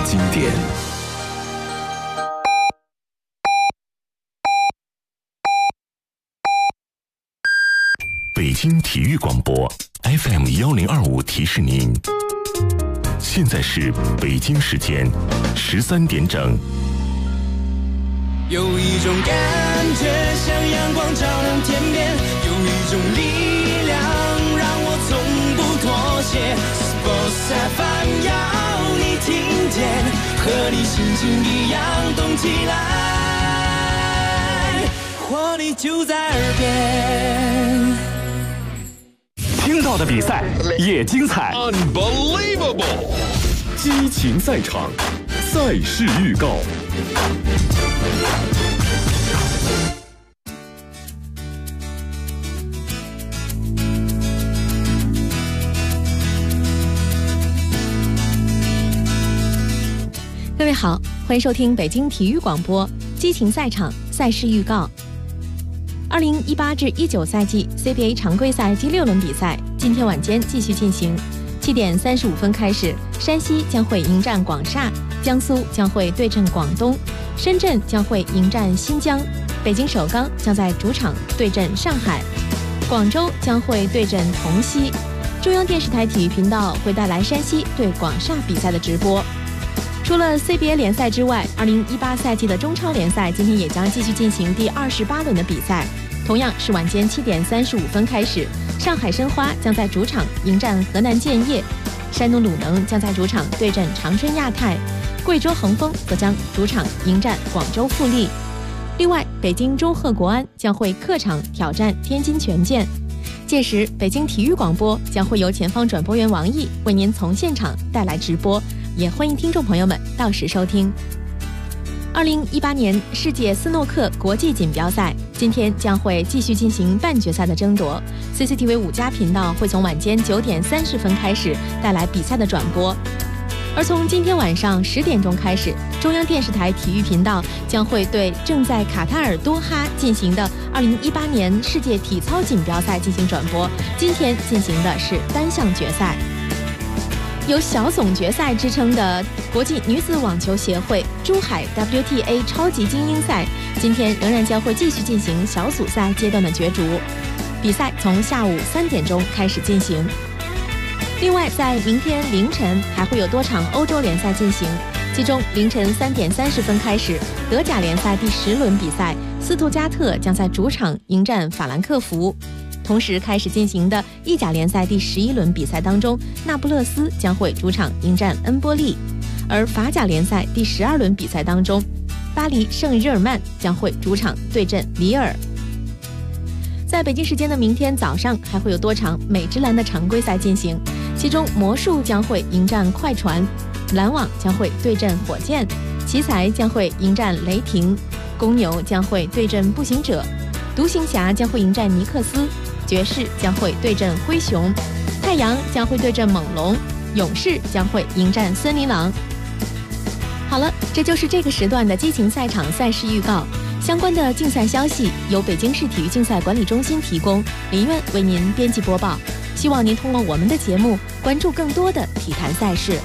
经典。北京体育广播 FM1025提示您，现在是北京时间13点整。 有一种感觉像阳光照亮天边，有一种力量让我从不妥协。Sports FM 要你听见，和你心情一样动起来，活力就在耳边。 听到的比赛也精彩 Unbelievable 激情赛场，赛事预告。 各位好，欢迎收听北京体育广播激情赛场赛事预告。2018至19赛季 CBA 常规赛第6轮比赛今天晚间继续进行，7点35分开始，山西将会迎战广厦，江苏将会对阵广东，深圳将会迎战新疆，北京首钢将在主场对阵上海，广州将会对阵同曦。中央电视台体育频道会带来山西对广厦比赛的直播。除了 CBA 联赛之外，2018赛季的中超联赛今天也将继续进行第28轮的比赛，同样是晚间7点35分开始，上海申花将在主场迎战河南建业，山东鲁能将在主场对阵长春亚泰，贵州恒丰则将主场迎战广州富力。另外，北京中赫国安将会客场挑战天津权健。届时，北京体育广播将会由前方转播员王毅为您从现场带来直播，也欢迎听众朋友们到时收听。2018年世界斯诺克国际锦标赛今天将会继续进行半决赛的争夺， CCTV 5家频道会从晚间9点30分开始带来比赛的转播，而从今天晚上10点钟开始，中央电视台体育频道将会对正在卡塔尔多哈进行的2018年世界体操锦标赛进行转播，今天进行的是单项决赛。有小总决赛之称的国际女子网球协会珠海 WTA 超级精英赛今天仍然将会继续进行小组赛阶段的角逐，比赛从下午3点钟开始进行。另外，在明天凌晨还会有多场欧洲联赛进行，其中凌晨3点30分开始，德甲联赛第10轮比赛，斯图加特将在主场迎战法兰克福。同时开始进行的意甲联赛第11轮比赛当中，那不勒斯将会主场迎战恩波利，而法甲联赛第12轮比赛当中，巴黎圣日耳曼将会主场对阵里尔。在北京时间的明天早上，还会有多场美职篮的常规赛进行，其中魔术将会迎战快船，篮网将会对阵火箭，奇才将会迎战雷霆，公牛将会对阵步行者，独行侠将会迎战尼克斯，爵士将会对阵灰熊，太阳将会对阵猛龙，勇士将会迎战森林狼。好了，这就是这个时段的激情赛场赛事预告。相关的竞赛消息由北京市体育竞赛管理中心提供，林苑为您编辑播报。希望您通过我们的节目关注更多的体坛赛事。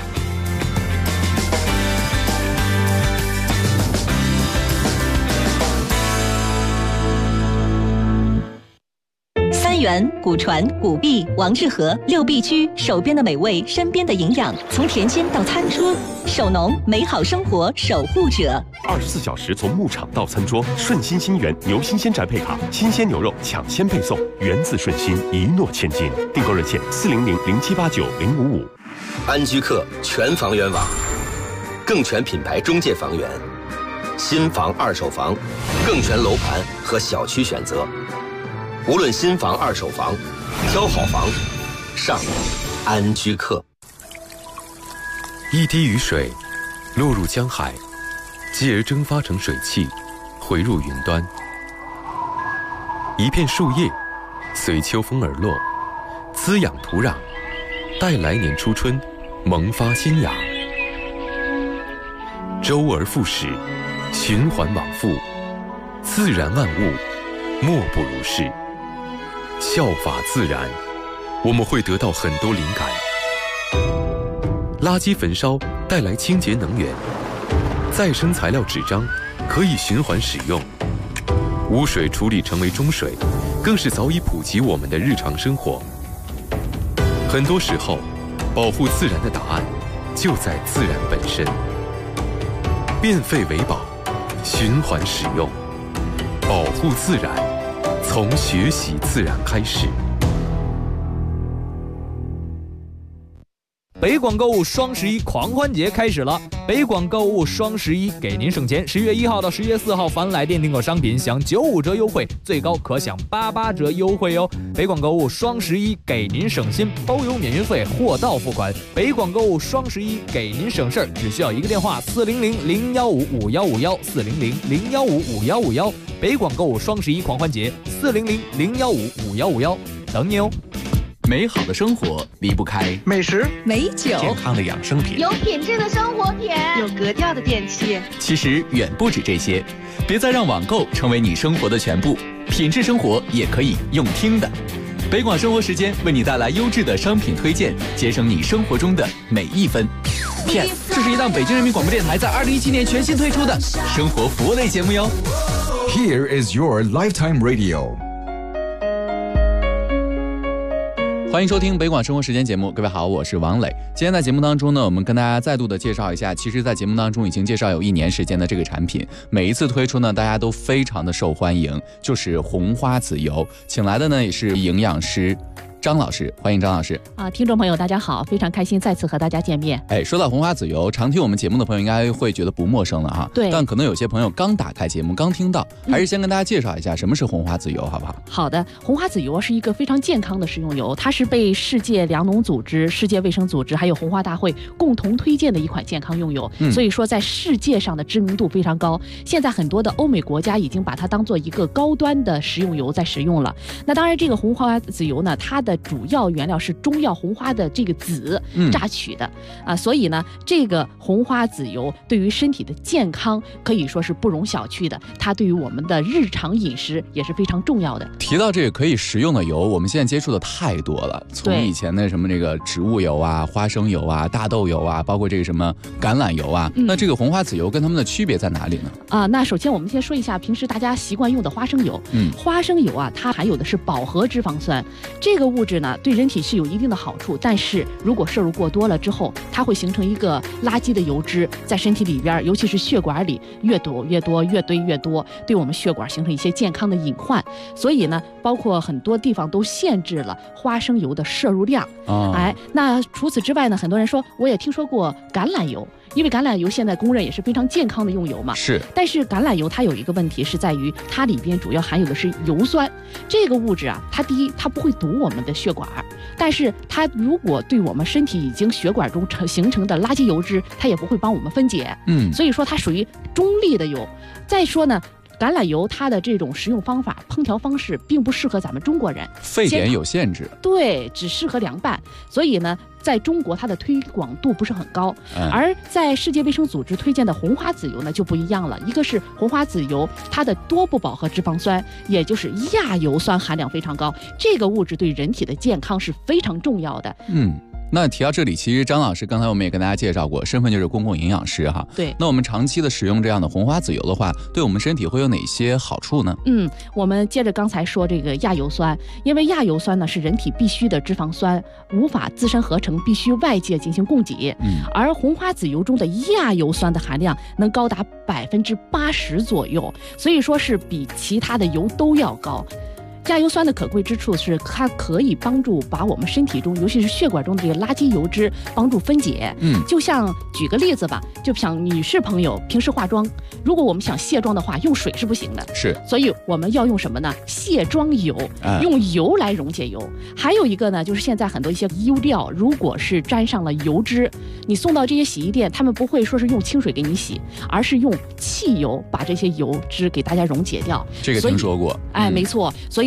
源、古传、古壁、王致和6必居，手边的美味，身边的营养，从甜心到餐桌，手农美好生活守护者。 24小时从牧场到餐桌，顺心新源牛新鲜宅配卡，新鲜牛肉抢先配送，源自顺心，一诺千金。订购热线400-0789-055。 安居客全房源网，更全品牌中介房源，新房、二手房，更全楼盘和小区选择。无论新房、二手房，挑好房，上安居客。 一滴雨水落入江海，继而蒸发成水汽，回入云端。一片树叶随秋风而落，滋养土壤，待来年初春萌发新芽。周而复始，循环往复，自然万物莫不如是。效法自然，我们会得到很多灵感。垃圾焚烧带来清洁能源，再生材料纸张可以循环使用，污水处理成为中水，更是早已普及我们的日常生活。很多时候，保护自然的答案就在自然本身。变废为宝，循环使用，保护自然，从学习自然开始。 北广购物双11狂欢节开始了，北广购物双11给您省钱。10月1号到10月4号，凡来电订购商品享95折优惠，最高可享88折优惠哦。北广购物双11给您省心，包邮免运费，货到付款。北广购物双11给您省事儿，只需要一个电话400-015-5151，400-015-5151。北广购物双11狂欢节，400-015-5151，等你哦。 美好的生活离不开美食、 美酒、 健康的养生品， 有品质的生活品， 有格调的电器。 其实远不止这些，别再让网购成为你生活的全部，品质生活也可以用听的。北广生活时间为你带来优质的商品推荐，节省你生活中的每一分。PS， 这是一档北京人民广播电台在2017年全新推出的生活服务类节目哟。 Here is your lifetime radio。 欢迎收听北广生活时间节目，各位好，我是王磊。今天在节目当中呢，我们跟大家再度的介绍一下，其实在节目当中已经介绍有1年时间的这个产品，每一次推出呢，大家都非常的受欢迎，就是红花籽油。请来的呢也是营养师张老师，欢迎张老师听众朋友大家好，非常开心再次和大家见面。 说到红花籽油，常听我们节目的朋友应该会觉得不陌生了哈。 对， 但可能有些朋友刚打开节目刚听到，还是先跟大家介绍一下什么是红花籽油好不好？ 好的，红花籽油是一个非常健康的食用油，它是被世界粮农组织、世界卫生组织还有红花大会共同推荐的一款健康用油，所以说在世界上的知名度非常高。现在很多的欧美国家已经把它当做一个高端的食用油在使用了。那当然这个红花籽油呢，它的主要原料是中药红花的这个籽榨取的所以呢这个红花籽油对于身体的健康可以说是不容小觑的，它对于我们的日常饮食也是非常重要的。 提到这个可以食用的油，我们现在接触的太多了，从以前的什么这个植物油啊、花生油啊、大豆油啊，包括这个什么橄榄油啊，那这个红花籽油跟它们的区别在哪里呢？ 那首先我们先说一下平时大家习惯用的花生油。花生油它含有的是饱和脂肪酸，这个物质呢对人体是有一定的好处，但是如果摄入过多了之后，它会形成一个垃圾的油脂在身体里边，尤其是血管里越躲越多，越堆越多，对我们血管形成一些健康的隐患。所以呢包括很多地方都限制了花生油的摄入量。那除此之外呢，很多人说我也听说过橄榄油，因为橄榄油现在公认也是非常健康的用油嘛。 是。 但是橄榄油它有一个问题是在于它里边主要含有的是油酸，这个物质它第一它不会堵我们的血管，但是它如果对我们身体已经血管中形成的垃圾油脂，它也不会帮我们分解。所以说它属于中立的油。再说呢，橄榄油它的这种食用方法、烹调方式并不适合咱们中国人， 沸点有限制。 对，只适合凉拌。所以呢在中国它的推广度不是很高，而在世界卫生组织推荐的红花籽油呢就不一样了。一个是红花籽油，它的多不饱和脂肪酸，也就是亚油酸含量非常高，这个物质对人体的健康是非常重要的。 那提到这里，其实张老师刚才我们也跟大家介绍过，身份就是公共营养师哈。 对。 那我们长期的使用这样的红花籽油的话，对我们身体会有哪些好处呢？ 我们接着刚才说这个亚油酸，因为亚油酸呢是人体必需的脂肪酸，无法自身合成，必须外界进行供给。而红花籽油中的亚油酸的含量能高达80%左右，所以说是比其他的油都要高。亚油酸的可贵之处是它可以帮助把我们身体中尤其是血管中的这个垃圾油脂帮助分解。就像举个例子吧，就像女士朋友平时化妆，如果我们想卸妆的话，用水是不行的， 是， 所以我们要用什么呢？卸妆油，用油来溶解油。还有一个呢，就是现在很多一些衣料，如果是沾上了油脂，你送到这些洗衣店，他们不会说是用清水给你洗，而是用汽油把这些油脂给大家溶解掉。 这个听说过。 没错，所以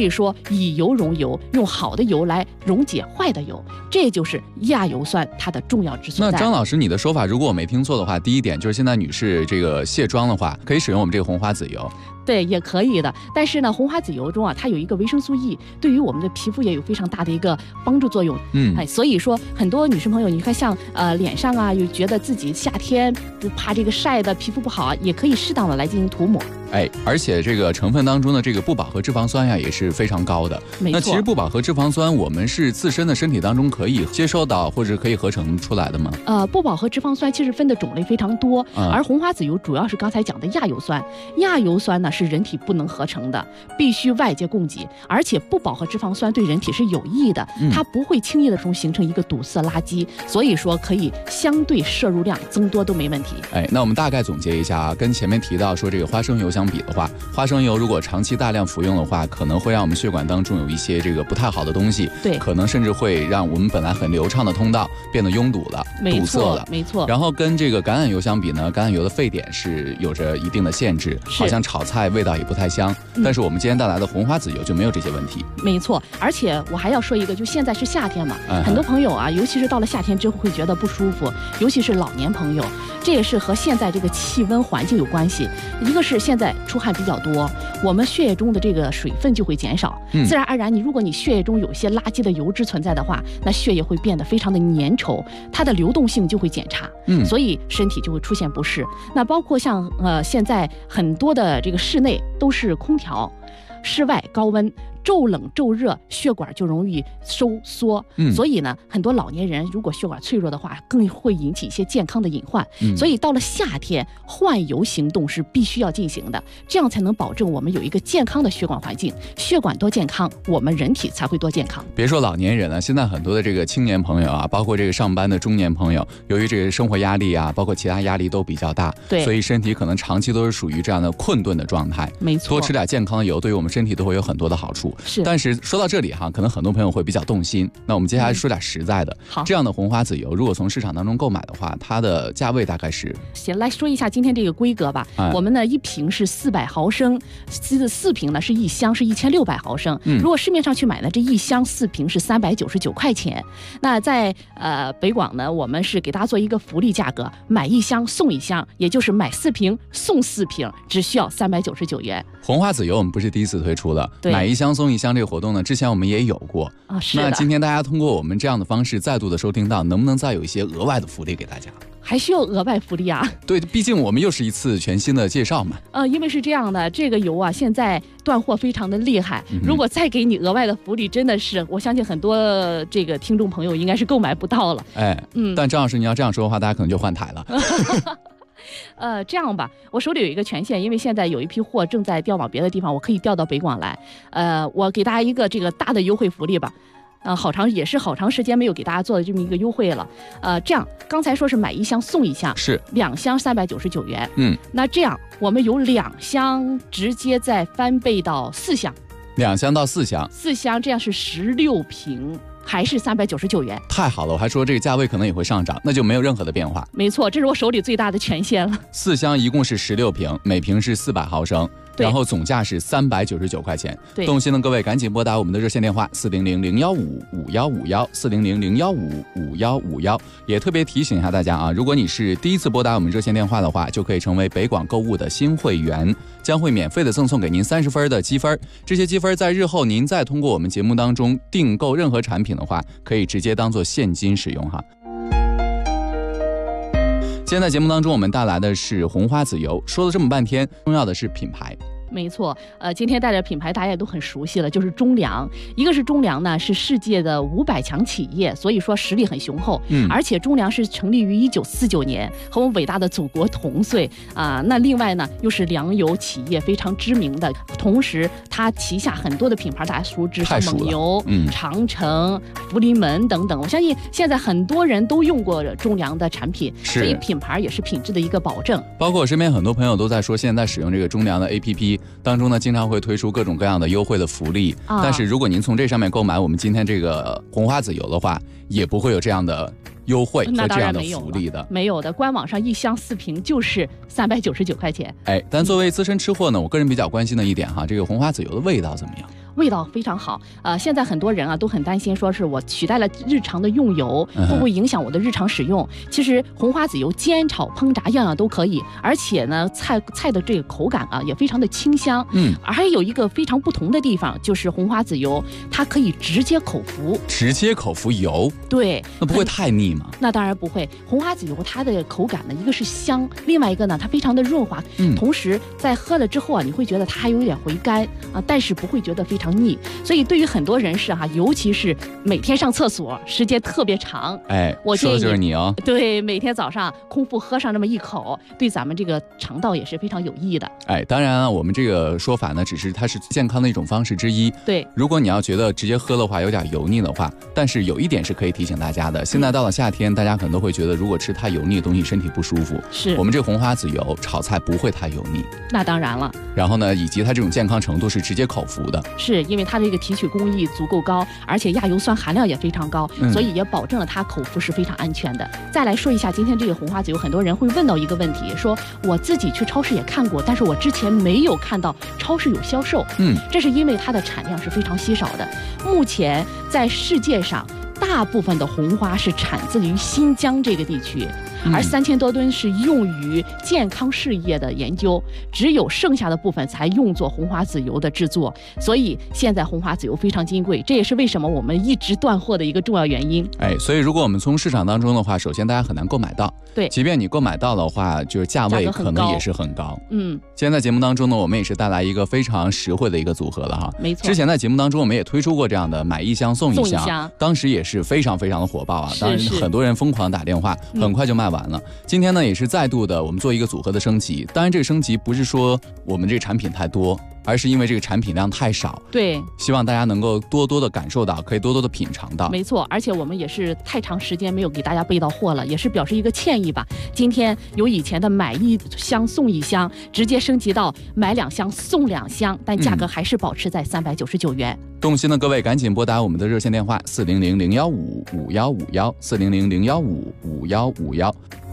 以说以油溶油，用好的油来溶解坏的油，这就是亚油酸它的重要之所在。 那张老师，你的说法如果我没听错的话，第一点就是现在女士这个卸妆的话，可以使用我们这个红花籽油。 对，也可以的。但是呢，红花籽油中啊，它有一个维生素 E， 对于我们的皮肤也有非常大的一个帮助作用。所以说很多女生朋友，你看像脸上啊，又觉得自己夏天不怕这个晒的皮肤不好啊，也可以适当的来进行涂抹。 而且这个成分当中的这个不饱和脂肪酸呀也是非常高的。 没错。 那其实不饱和脂肪酸，我们是自身的身体当中可以接受到或者可以合成出来的吗？ 不饱和脂肪酸其实分的种类非常多，而红花籽油主要是刚才讲的亚油酸。亚油酸呢是人体不能合成的，必须外界供给，而且不饱和脂肪酸对人体是有益的，它不会轻易的形成一个堵塞垃圾，所以说可以相对摄入量增多都没问题。 那我们大概总结一下啊，跟前面提到说这个花生油相比的话，花生油如果长期大量服用的话，可能会让我们血管当中有一些这个不太好的东西， 对， 可能甚至会让我们本来很流畅的通道变得拥堵了，堵塞了， 没错。 然后跟这个橄榄油相比呢，橄榄油的沸点是有着一定的限制，好像炒菜味道也不太香。但是我们今天带来的红花籽油就没有这些问题。 没错，而且我还要说一个，就现在是夏天嘛，很多朋友啊，尤其是到了夏天之后会觉得不舒服，尤其是老年朋友，这也是和现在这个气温环境有关系。一个是现在出汗比较多，我们血液中的这个水分就会减少，自然而然如果你血液中有些垃圾的油脂存在的话，那血液会变得非常的粘稠，它的流动性就会减差，所以身体就会出现不适。那包括像现在很多的这个室内都是空调，室外高温，骤冷骤热，血管就容易收缩，所以呢，很多老年人如果血管脆弱的话，更会引起一些健康的隐患。所以到了夏天，换油行动是必须要进行的，这样才能保证我们有一个健康的血管环境。血管多健康，我们人体才会多健康。 别说老年人了，现在很多的这个青年朋友啊，包括这个上班的中年朋友，由于这个生活压力啊，包括其他压力都比较大， 对， 所以身体可能长期都是属于这样的困顿的状态。 没错， 多吃点健康的油，对于我们身体都会有很多的好处。但是说到这里哈，可能很多朋友会比较动心。那我们接下来说点实在的。 好， 这样的红花籽油，如果从市场当中购买的话，它的价位大概是？ 先来说一下今天这个规格吧。我们呢一瓶是400毫升，4瓶呢是一箱是1600毫升。如果市面上去买呢，这一箱4瓶是399块钱。那在北广呢，我们是给大家做一个福利价格，买一箱送一箱，也就是买4瓶送4瓶，只需要399元。 红花籽油我们不是第一次推出了，买一箱送一箱这个活动呢，之前我们也有过啊。是的。 那今天大家通过我们这样的方式再度的收听到，能不能再有一些额外的福利给大家？ 还需要额外福利啊？ 对，毕竟我们又是一次全新的介绍嘛。 因为是这样的，这个油啊现在断货非常的厉害，如果再给你额外的福利，真的是我相信很多这个听众朋友应该是购买不到了。 但张老师你要这样说的话，大家可能就换台了。 这样吧，我手里有一个权限，因为现在有一批货正在调往别的地方，我可以调到北广来。我给大家一个这个大的优惠福利吧。好长时间没有给大家做的这么一个优惠了。这样刚才说是买一箱送一箱， 是 2箱399元。那这样我们有2箱直接再翻倍到4箱 ，2箱到4箱 ，4箱这样是16瓶。还是399元， 太好了！我还说这个价位可能也会上涨，那就没有任何的变化。 没错，这是我手里最大的权限了。 4箱一共是16瓶，每瓶是400毫升，然后总价是399块钱。动心的各位赶紧拨打我们的热线电话400-015-5151，400-015-5151。也特别提醒一下大家啊，如果你是第一次拨打我们热线电话的话，就可以成为北广购物的新会员，将会免费的赠送给您30分的积分。这些积分在日后您再通过我们节目当中订购任何产品的话，可以直接当做现金使用哈。今天在节目当中我们带来的是红花籽油，说了这么半天，重要的是品牌。 没错，今天带着品牌大家也都很熟悉了，就是中粮。一个是中粮呢，是世界的500强企业，所以说实力很雄厚。而且中粮是成立于1949年，和我们伟大的祖国同岁啊。那另外呢，又是粮油企业非常知名的，同时它旗下很多的品牌大家熟知，像蒙牛、长城、福临门等等。我相信现在很多人都用过中粮的产品，所以品牌也是品质的一个保证。 包括我身边很多朋友都在说，现在使用这个中粮的 APP。当中呢，经常会推出各种各样的优惠的福利，但是如果您从这上面购买我们今天这个红花籽油的话，也不会有这样的优惠和这样的福利的。 没有的，官网上一箱4瓶就是399块钱。 但作为资深吃货呢，我个人比较关心的一点哈，这个红花籽油的味道怎么样？ 味道非常好。现在很多人啊都很担心，说是我取代了日常的用油，会不会影响我的日常使用？其实红花籽油煎炒烹炸样样都可以，而且呢菜的这个口感啊也非常的清香。还有一个非常不同的地方，就是红花籽油它可以直接口服。 直接口服油？ 对。 那不会太腻吗？ 那当然不会。红花籽油它的口感呢，一个是香，另外一个呢它非常的润滑，同时在喝了之后啊，你会觉得它还有点回甘啊，但是不会觉得非常腻。所以对于很多人士哈，尤其是每天上厕所时间特别长，我建议说的就是你哦。 对，每天早上空腹喝上这么一口，对咱们这个肠道也是非常有益的。 当然啊，我们这个说法呢，只是它是健康的一种方式之一。 对， 如果你要觉得直接喝的话有点油腻的话，但是有一点是可以提醒大家的，现在到了夏天，大家可能都会觉得如果吃太油腻的东西身体不舒服。 是， 我们这个红花籽油炒菜不会太油腻。 那当然了。 然后呢，以及它这种健康程度是直接口服的， 是因为它这个提取工艺足够高，而且亚油酸含量也非常高，所以也保证了它口服是非常安全的。再来说一下今天这个红花籽油，很多人会问到一个问题，说我自己去超市也看过，但是我之前没有看到超市有销售。这是因为它的产量是非常稀少的。目前在世界上大部分的红花是产自于新疆这个地区，而3000多吨是用于健康事业的研究，只有剩下的部分才用作红花籽油的制作。所以现在红花籽油非常金贵，这也是为什么我们一直断货的一个重要原因。 所以如果我们从市场当中的话，首先大家很难购买到。 对， 即便你购买到的话，就是价位可能也是很高。今天在节目当中呢，我们也是带来一个非常实惠的一个组合了哈。 没错。 之前在节目当中我们也推出过这样的买一箱送一箱，当时也是非常非常的火爆啊。当然很多人疯狂打电话，很快就卖完了。今天呢也是再度的我们做一个组合的升级，当然这个升级不是说我们这个产品太多，而是因为这个产品量太少。 对， 希望大家能够多多的感受到，可以多多的品尝到。 没错，而且我们也是太长时间没有给大家备到货了，也是表示一个歉意吧。今天由以前的买一箱送一箱，直接升级到买2箱送2箱，但价格还是保持在399元。 动心的各位赶紧拨打我们的热线电话400-015-5151，400-015-5151。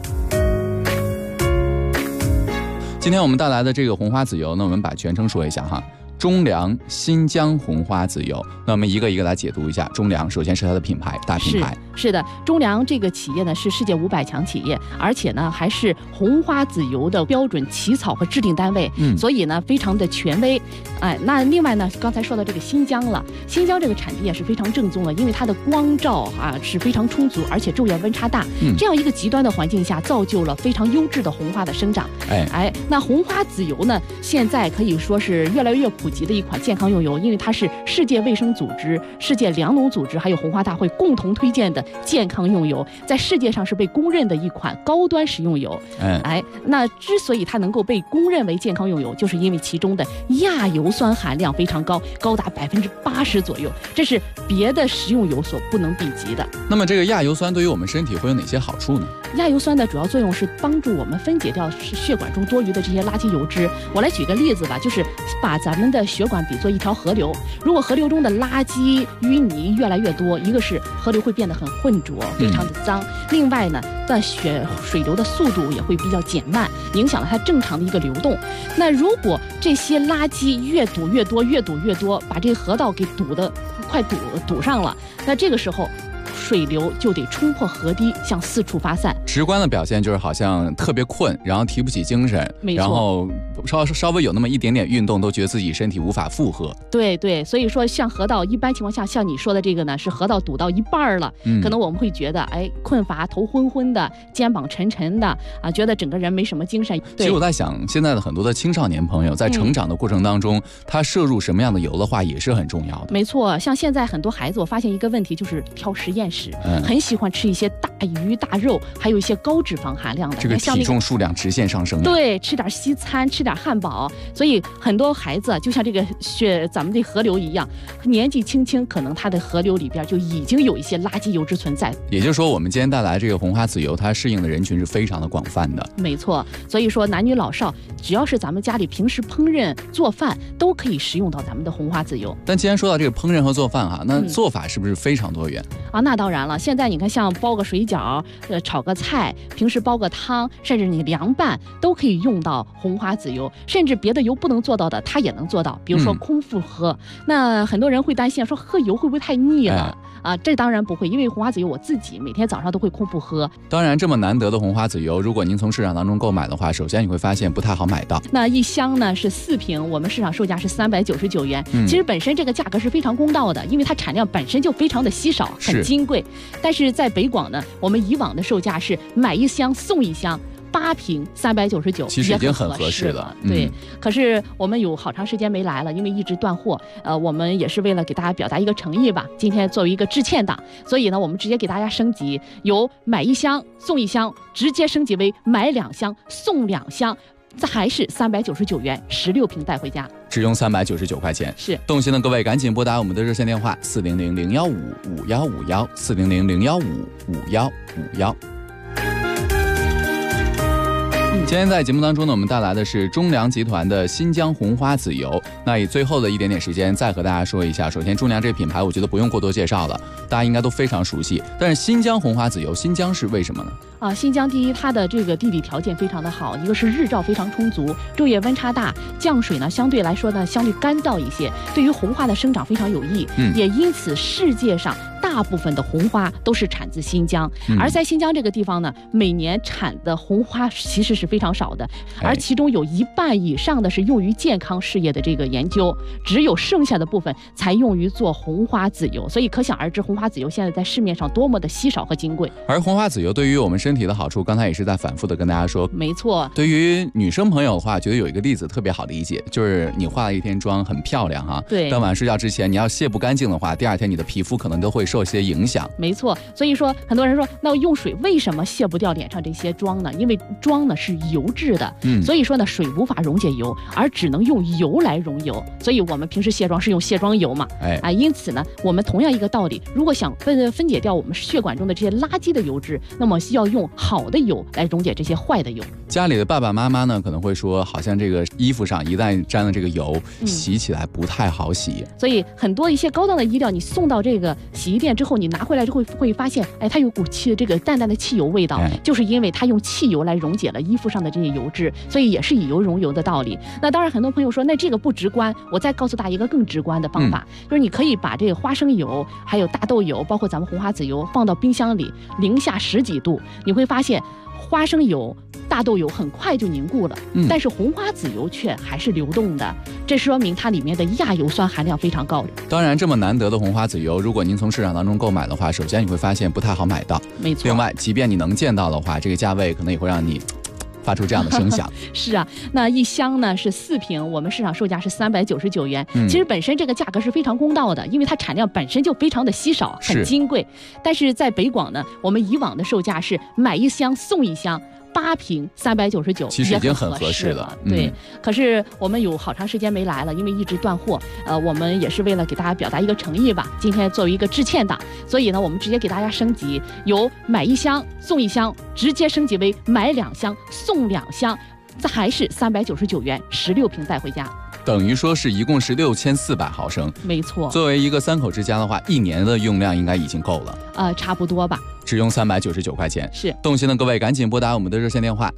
今天我们带来的这个红花籽油呢，我们把全称说一下哈。中粮新疆红花籽油，那我们一个一个来解读一下。中粮首先是它的品牌，大品牌。 是的，中粮这个企业呢是世界500强企业，而且呢还是红花籽油的标准起草和制定单位，所以呢非常的权威。那另外呢，刚才说到这个新疆了，新疆这个产地也是非常正宗的，因为它的光照是非常充足，而且昼夜温差大，这样一个极端的环境下，造就了非常优质的红花的生长。那红花籽油呢，现在可以说是越来越普及的一款健康用油，因为它是世界卫生组织、世界粮农组织还有红花大会共同推荐的健康用油，在世界上是被公认的一款高端食用油。那之所以它能够被公认为健康用油，就是因为其中的亚油酸含量非常高，高达80%左右，这是别的食用油所不能比及的。 那么这个亚油酸对于我们身体会有哪些好处呢？ 亚油酸的主要作用是帮助我们分解掉血管中多余的这些垃圾油脂。我来举个例子吧，就是把咱们的血管比作一条河流，如果河流中的垃圾淤泥越来越多，一个是河流会变得很浑浊，非常的脏，另外呢水流的速度也会比较减慢，影响了它正常的一个流动。那如果这些垃圾越堵越多，把这个河道给快堵上了，那这个时候水流就得冲破河堤向四处发散。 直观的表现就是好像特别困，然后提不起精神，然后稍微有那么一点点运动都觉得自己身体无法负荷。 对，所以说像河道一般情况下，像你说的这个呢，是河道堵到一半了，可能我们会觉得困乏、头昏昏的、肩膀沉沉的觉得整个人没什么精神。 其实我在想，现在的很多的青少年朋友在成长的过程当中，他摄入什么样的油的话也是很重要的。 没错，像现在很多孩子，我发现一个问题就是挑实验室，很喜欢吃一些大鱼大肉，还有一些高脂肪含量的， 这个体重数量直线上升。 对，吃点西餐，吃点汉堡，所以很多孩子就像这个咱们的河流一样，年纪轻轻，可能他的河流里边就已经有一些垃圾油脂存在。 也就是说，我们今天带来这个红花籽油，它适应的人群是非常的广泛的。 没错，所以说男女老少，只要是咱们家里平时烹饪做饭，都可以食用到咱们的红花籽油。 但既然说到这个烹饪和做饭那做法是不是非常多元？ 那当当然了，现在你看，像包个水饺、炒个菜，平时煲个汤，甚至你凉拌，都可以用到红花籽油，甚至别的油不能做到的，它也能做到。比如说空腹喝，那很多人会担心说喝油会不会太腻了？这当然不会，因为红花籽油我自己每天早上都会空腹喝。 当然，这么难得的红花籽油，如果您从市场当中购买的话，首先你会发现不太好买到。 那一箱呢是4瓶，我们市场售价是399元。其实本身这个价格是非常公道的，因为它产量本身就非常的稀少，很金贵。但是在北广呢，我们以往的售价是买1箱送1箱。8瓶399， 其实已经很合适了。 对，可是我们有好长时间没来了，因为一直断货。我们也是为了给大家表达一个诚意吧。今天作为一个致歉档，所以呢，我们直接给大家升级，由买1箱送1箱，直接升级为买2箱送2箱，这还是399元，16瓶带回家， 只用399块钱。 是， 动心的各位赶紧拨打我们的热线电话400-015-5151，400-015-5151。今天在节目当中呢，我们带来的是中粮集团的新疆红花籽油。那以最后的一点点时间，再和大家说一下。首先，中粮这个品牌，我觉得不用过多介绍了，大家应该都非常熟悉。但是新疆红花籽油，新疆是为什么呢？ 新疆第一，它的这个地理条件非常的好，一个是日照非常充足，昼夜温差大，降水呢相对来说呢相对干燥一些，对于红花的生长非常有益。也因此世界上大部分的红花都是产自新疆，而在新疆这个地方呢，每年产的红花其实是非常少的，而其中有1半以上的是用于健康事业的这个研究，只有剩下的部分才用于做红花籽油，所以可想而知红花籽油现在在市面上多么的稀少和金贵。 而红花籽油对于我们身体的好处，刚才也是在反复的跟大家说。 没错， 对于女生朋友的话，觉得有一个例子特别好理解，就是你化了一天妆很漂亮哈， 对， 当晚上睡觉之前你要卸不干净的话，第2天你的皮肤可能都会受些影响。 没错，所以说很多人说，那用水为什么卸不掉脸上这些妆呢？因为妆呢是油质的，所以说呢水无法溶解油，而只能用油来溶油，所以我们平时卸妆是用卸妆油嘛，因此呢，我们同样一个道理，如果想分解掉我们血管中的这些垃圾的油脂，那么需要用好的油来溶解这些坏的油。 家里的爸爸妈妈呢，可能会说，好像这个衣服上一旦沾了这个油，洗起来不太好洗。 所以很多一些高档的衣料，你送到这个洗衣店之后，你拿回来之后会发现，它有股这个淡淡的汽油味道，就是因为它用汽油来溶解了衣服上的这些油脂，所以也是以油溶油的道理。那当然，很多朋友说，那这个不直观，我再告诉大家一个更直观的方法，就是你可以把这个花生油、还有大豆油，包括咱们红花籽油，放到冰箱里零下10几度，你会发现花生油、大豆油很快就凝固了，但是红花籽油却还是流动的，这说明它里面的亚油酸含量非常高。 当然，这么难得的红花籽油，如果您从市场当中购买的话，首先你会发现不太好买到。 没错。 另外，即便你能见到的话，这个价位可能也会让你发出这样的声响。 是啊，那一箱呢是4瓶，我们市场售价是399元。其实本身这个价格是非常公道的，因为它产量本身就非常的稀少，很金贵。但是在北广呢，我们以往的售价是买1箱送1箱。8瓶399， 其实已经很合适了。 对，可是我们有好长时间没来了，因为一直断货。我们也是为了给大家表达一个诚意吧。今天作为一个致歉档，所以呢，我们直接给大家升级，由买1箱送1箱，直接升级为买2箱送2箱，这还是399元，16瓶带回家。 等于说是一共是6400毫升。 没错。 作为一个3口之家的话，1年的用量应该已经够了。 差不多吧。 只用399块钱。 是， 动心的各位赶紧拨打我们的热线电话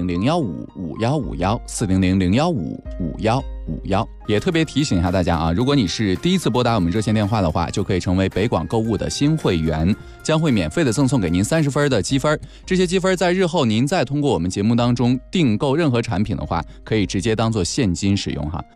400-015-5151，400-015-5151。也特别提醒一下大家啊，如果你是第一次拨打我们热线电话的话，就可以成为北广购物的新会员，将会免费的赠送给您30分的积分。这些积分在日后您再通过我们节目当中订购任何产品的话，可以直接当做现金使用哈。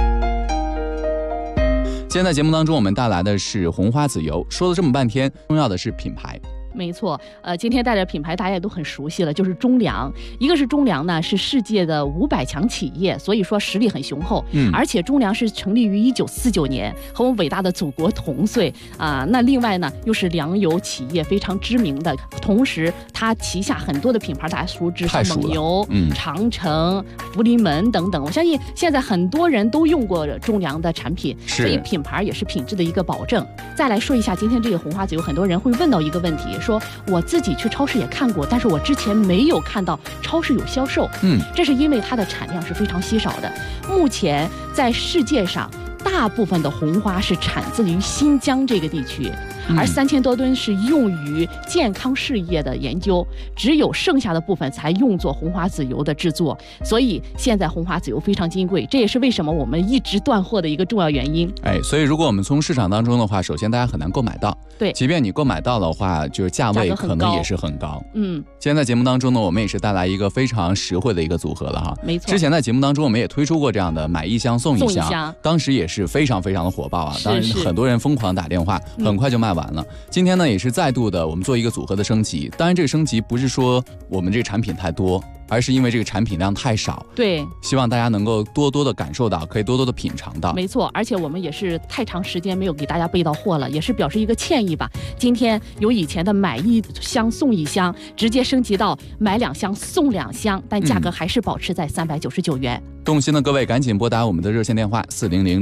今天在节目当中，我们带来的是红花籽油。说了这么半天，重要的是品牌。 没错，今天带的品牌大家也都很熟悉了，就是中粮。一个是中粮呢，是世界的500强企业，所以说实力很雄厚。而且中粮是成立于1949年，和我们伟大的祖国同岁啊。那另外呢，又是粮油企业非常知名的，同时它旗下很多的品牌大家熟知，像蒙牛、长城、福临门等等。我相信现在很多人都用过中粮的产品，所以品牌也是品质的一个保证。再来说一下今天这个红花籽油，很多人会问到一个问题。说我自己去超市也看过，但是我之前没有看到超市有销售。这是因为它的产量是非常稀少的。目前在世界上大部分的红花是产自于新疆这个地区， 而3000多吨是用于健康事业的研究，只有剩下的部分才用作红花籽油的制作。所以现在红花籽油非常金贵，这也是为什么我们一直断货的一个重要原因。 所以如果我们从市场当中的话，首先大家很难购买到， 对， 即便你购买到的话，就是价位可能也是很高。 今天在节目当中呢，我们也是带来一个非常实惠的一个组合了哈。 没错， 之前在节目当中我们也推出过这样的买一箱送一箱，当时也是非常非常的火爆啊，当然很多人疯狂打电话，很快就卖完了。今天呢也是再度的我们做一个组合的升级，当然这个升级不是说我们这个产品太多，而是因为这个产品量太少， 对， 希望大家能够多多的感受到，可以多多的品尝到。 没错，而且我们也是太长时间没有给大家备到货了，也是表示一个歉意吧。今天由以前的买一箱送一箱，直接升级到买2箱送2箱，但价格还是保持在399元。 动心的各位赶紧拨打我们的热线电话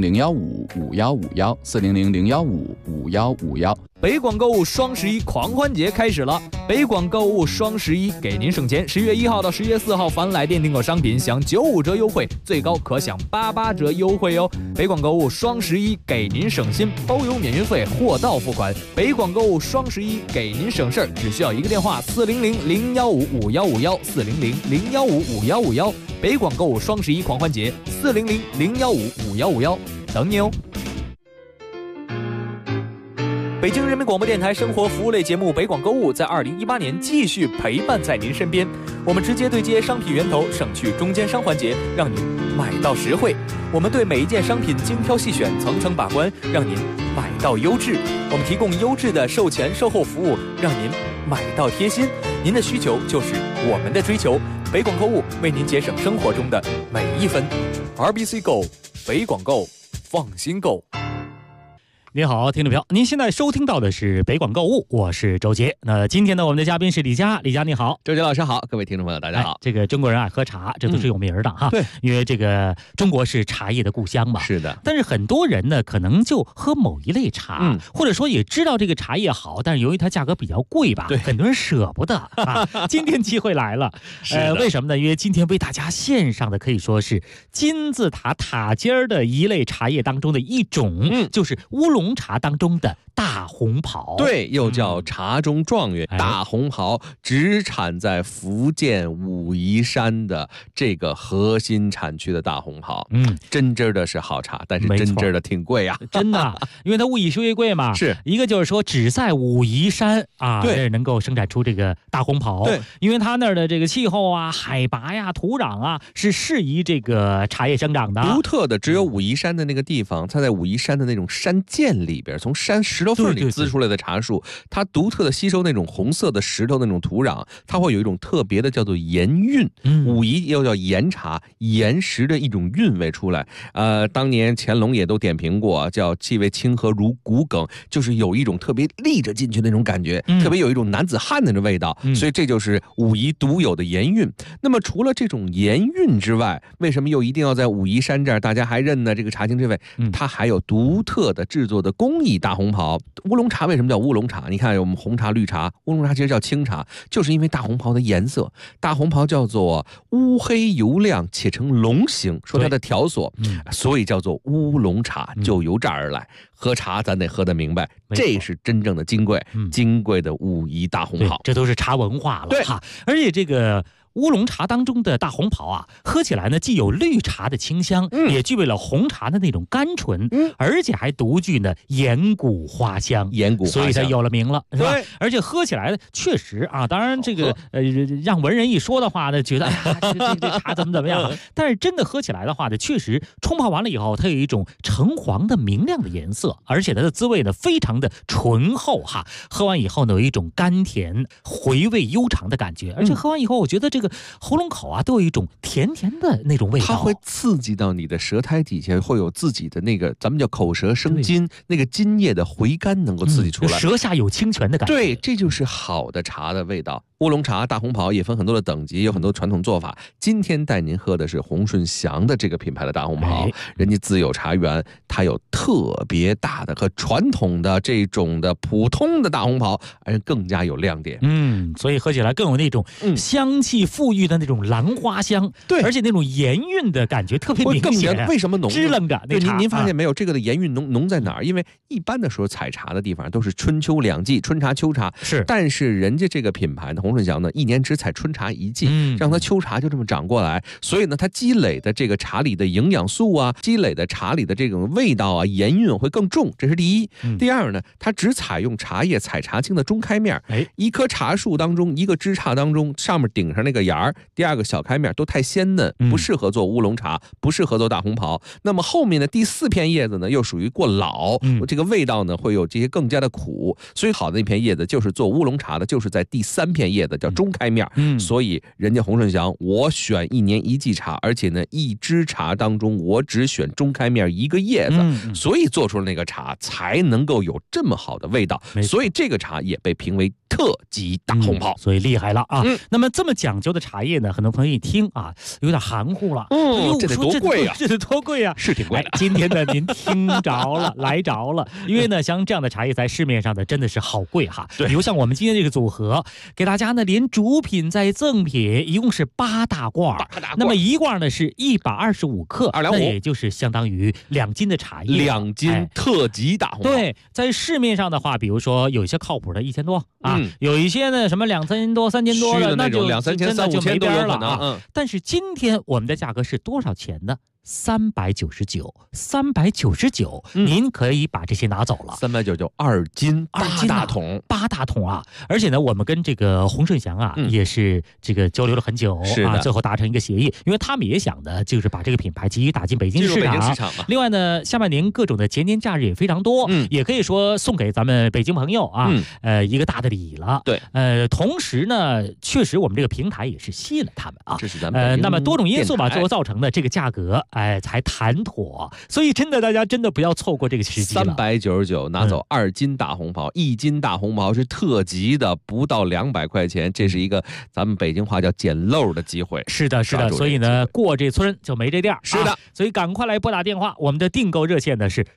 400-015-5151，400-015-5151。 北广购物双11狂欢节开始了，北广购物双11给您省钱，10月1号到10月4号凡来电订购商品享95折优惠，最高可享88折优惠哦。北广购物双11给您省心，包邮免运费，货到付款。北广购物双11给您省事儿，只需要一个电话400-015-5151，400-015-5151。北广购物双11狂欢节，400-015-5151，等你哦。北京人民广播电台生活服务类节目北广购物在2018年继续陪伴在您身边，我们直接对接商品源头，省去中间商环节，让您买到实惠。我们对每一件商品精挑细选，层层把关，让您买到优质。我们提供优质的售前售后服务，让您买到贴心。您的需求就是我们的追求，北广购物为您节省生活中的每一分。RBC Go， 北广购，放心购。 您好，听众朋友，您现在收听到的是北广购物，我是周杰。那今天呢，我们的嘉宾是李佳，李佳你好。 周杰老师好，各位听众朋友大家好。 这个中国人爱喝茶，这都是有名的哈。 对， 因为这个中国是茶叶的故乡嘛。 是的。 但是很多人呢，可能就喝某一类茶，或者说也知道这个茶叶好，但是由于它价格比较贵吧，很多人舍不得啊。今天机会来了，为什么呢？因为今天为大家献上的可以说是金字塔塔尖的一类茶叶当中的一种，就是乌龙茶当中的大红袍。 对，又叫茶中状元。大红袍只产在福建武夷山的这个核心产区的大红袍。真真的是好茶，但是真真的挺贵啊， 真的，因为它物以稀为贵嘛。 是一个就是说只在武夷山啊，对，能够生产出这个大红袍。 对， 因为它那儿的这个气候啊、海拔呀、土壤啊，是适宜这个茶叶生长的。 独特的只有武夷山的那个地方，它在武夷山的那种山涧里边，从山石头缝里滋出来的茶树，它独特的吸收那种红色的石头那种土壤，它会有一种特别的叫做岩韵。武夷又叫岩茶，岩石的一种韵味出来。当年乾隆也都点评过，叫气味清和如骨梗，就是有一种特别立着进去那种感觉，特别有一种男子汉的那味道。所以这就是武夷独有的岩韵。那么除了这种岩韵之外，为什么又一定要在武夷山这儿大家还认呢？这个茶青之味，它还有独特的制作的工艺大红袍。乌龙茶为什么叫乌龙茶？你看我们红茶、绿茶，乌龙茶其实叫清茶，就是因为大红袍的颜色。大红袍叫做乌黑油亮，且呈龙形，说它的条索，所以叫做乌龙茶，就由这儿而来。喝茶咱得喝得明白，这是真正的金贵，金贵的武夷大红袍， 这都是茶文化了哈。而且这个乌龙茶当中的大红袍啊，喝起来呢既有绿茶的清香，也具备了红茶的那种甘醇，而且还独具呢岩谷花香，所以它有了名了，是吧？而且喝起来确实啊，当然这个让文人一说的话呢，觉得这茶怎么样？但是真的喝起来的话呢，确实冲泡完了以后，它有一种橙黄的明亮的颜色，而且它的滋味呢非常的醇厚哈。喝完以后呢，有一种甘甜回味悠长的感觉，而且喝完以后，我觉得这个喉咙口啊都有一种甜甜的那种味道， 它会刺激到你的舌苔底下，会有自己的那个咱们叫口舌生津，那个津液的回甘能够刺激出来， 舌下有清泉的感觉。 对，这就是好的茶的味道。乌龙茶、大红袍也分很多的等级，有很多传统做法。今天带您喝的是洪顺祥的这个品牌的大红袍，人家自有茶园，它有特别大的和传统的这种的普通的大红袍，而更加有亮点。 所以喝起来更有那种香气馥郁的那种兰花香， 对， 而且那种盐韵的感觉特别明显。 为什么浓？ 支棱着那茶。 您发现没有，这个的盐韵浓在哪儿？因为一般的时候采茶的地方都是春秋两季，春茶秋茶是， 但是人家这个品牌呢，洪顺祥呢，一年只采春茶一季，让它秋茶就这么长过来，所以呢，它积累的这个茶里的营养素啊，积累的茶里的这种味道啊，盐韵会更重，这是第一。第二呢，它只采用茶叶采茶青的中开面，一棵茶树当中，一个枝杈当中，上面顶上那个芽儿，第二个小开面都太鲜嫩，不适合做乌龙茶，不适合做大红袍。那么后面的第4片叶子呢，又属于过老，这个味道呢会有这些更加的苦，所以好的那片叶子就是做乌龙茶的，就是在第3片叶子叫中开面。所以人家洪顺祥，我选1年1季茶，而且呢一支茶当中我只选中开面1个叶子，所以做出了那个茶才能够有这么好的味道，所以这个茶也被评为特级大红袍， 所以厉害了啊！那么这么讲究的茶叶呢，很多朋友一听啊，有点含糊了。 这得多贵啊！ 这得多贵啊！ 是挺贵的。 今天呢，您听着了，来着了，因为呢，像这样的茶叶在市面上的真的是好贵哈。 对， 比如像我们今天这个组合，给大家呢连主品再赠品，一共是8大罐。那么一罐呢是125克，225，那也就是相当于2斤的茶叶 ，2斤特级大红袍。 对，在市面上的话，比如说有一些靠谱的1000多啊，有一些呢什么2000多、3000多的，那就 2、3千、3、5千都有可能。 但是今天我们的价格是多少钱呢？399，您可以把这些拿走了。 399 2斤8大桶 ，8大桶啊！而且呢，我们跟这个洪顺祥啊，也是这个交流了很久啊，最后达成一个协议，因为他们也想的就是把这个品牌急于打进北京市场。另外呢，下半年各种的节年假日也非常多，也可以说送给咱们北京朋友啊，一个大的礼了。 对， 同时呢，确实我们这个平台也是吸引了他们啊。 这是咱们那么多种因素吧，最后造成的这个价格。才谈妥，所以真的大家真的不要错过这个时机了。 399拿走2斤大红袍，1斤大红袍是特级的，不到200块钱，这是一个咱们北京话叫捡漏的机会。 是的，是的，所以呢，过这村就没这店。 是的， 所以赶快来拨打电话，我们的订购热线呢是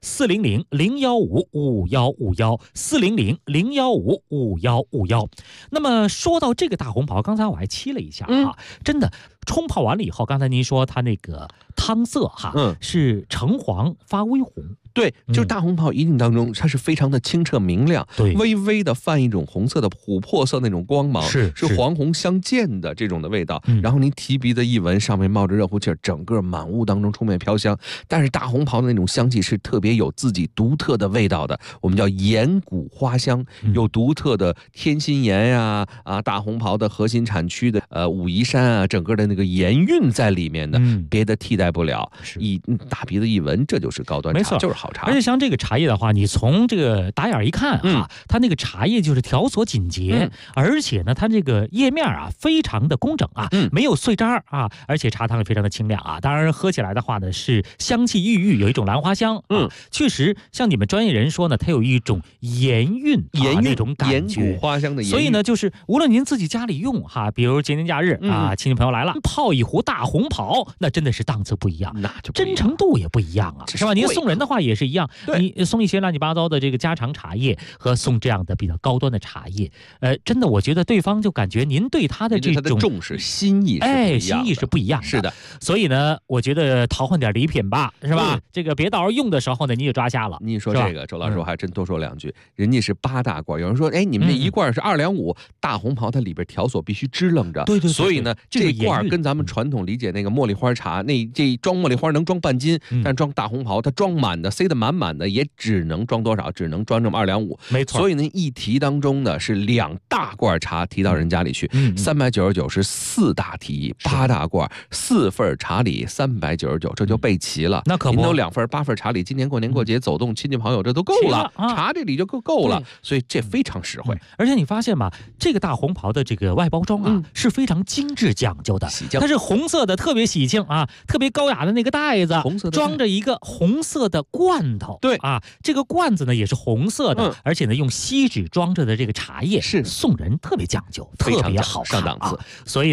400-015-5151，400-015-5151。那么说到这个大红袍，刚才我还沏了一下啊，真的。冲泡完了以后，刚才您说它那个汤色哈，是橙黄发微红。 对，就是大红袍一定当中，它是非常的清澈明亮， 对， 微微的泛一种红色的琥珀色那种光芒，是黄红相间的这种的味道。然后您提鼻子一闻，上面冒着热乎气儿，整个满屋当中充满飘香。但是大红袍的那种香气是特别有自己独特的味道的，我们叫岩谷花香，有独特的天心岩呀大红袍的核心产区的武夷山啊，整个的那个盐韵在里面的，别的替代不了。大鼻子一闻，这就是高端茶，就是好茶。 而且像这个茶叶的话，你从这个打眼一看啊，它那个茶叶就是条索紧结，而且呢，它这个叶面啊非常的工整啊，没有碎渣啊，而且茶汤也非常的清亮啊。当然喝起来的话呢，是香气郁郁，有一种兰花香。确实像你们专业人说呢，它有一种盐韵那种感觉， 岩谷花香的盐韵。 所以呢，就是无论您自己家里用哈，比如节年假日啊，亲戚朋友来了，泡一壶大红袍，那真的是档次不一样， 那就真诚度也不一样啊，是吧？您送人的话也是一样，你送一些乱七八糟的这个家常茶叶和送这样的比较高端的茶叶，真的我觉得对方就感觉您对他的这种重视心意， 心意是不一样的。 是的， 所以呢，我觉得淘换点礼品吧，是吧？这个别到时候用的时候呢，你就抓瞎了。 你说这个，周老师我还真多说2句，人家是8大罐，有人说，你们这一罐是2两5，大红袍它里边条索必须支棱着， 对， 所以呢，这罐跟咱们传统理解那个茉莉花茶，这装茉莉花能装半斤，但装大红袍它装满的，塞得满满的，也只能装多少？只能装这么2两5， 没错。 所以呢，一提当中呢是2大罐茶提到人家里去，399是4大提，8大罐4份茶礼399，这就备齐了。 那可不， 您都2份8份茶礼，今年过年过节走动亲戚朋友这都够了，茶这里就够了，所以这非常实惠。 而且你发现吗？这个大红袍的这个外包装啊，是非常精致讲究的，它是红色的，特别喜庆啊，特别高雅的那个袋子，装着一个红色的罐头， 对啊，这个罐子呢也是红色的，而且呢用锡纸装着的这个茶叶是送人特别讲究，特别好看，上档次。所以呢，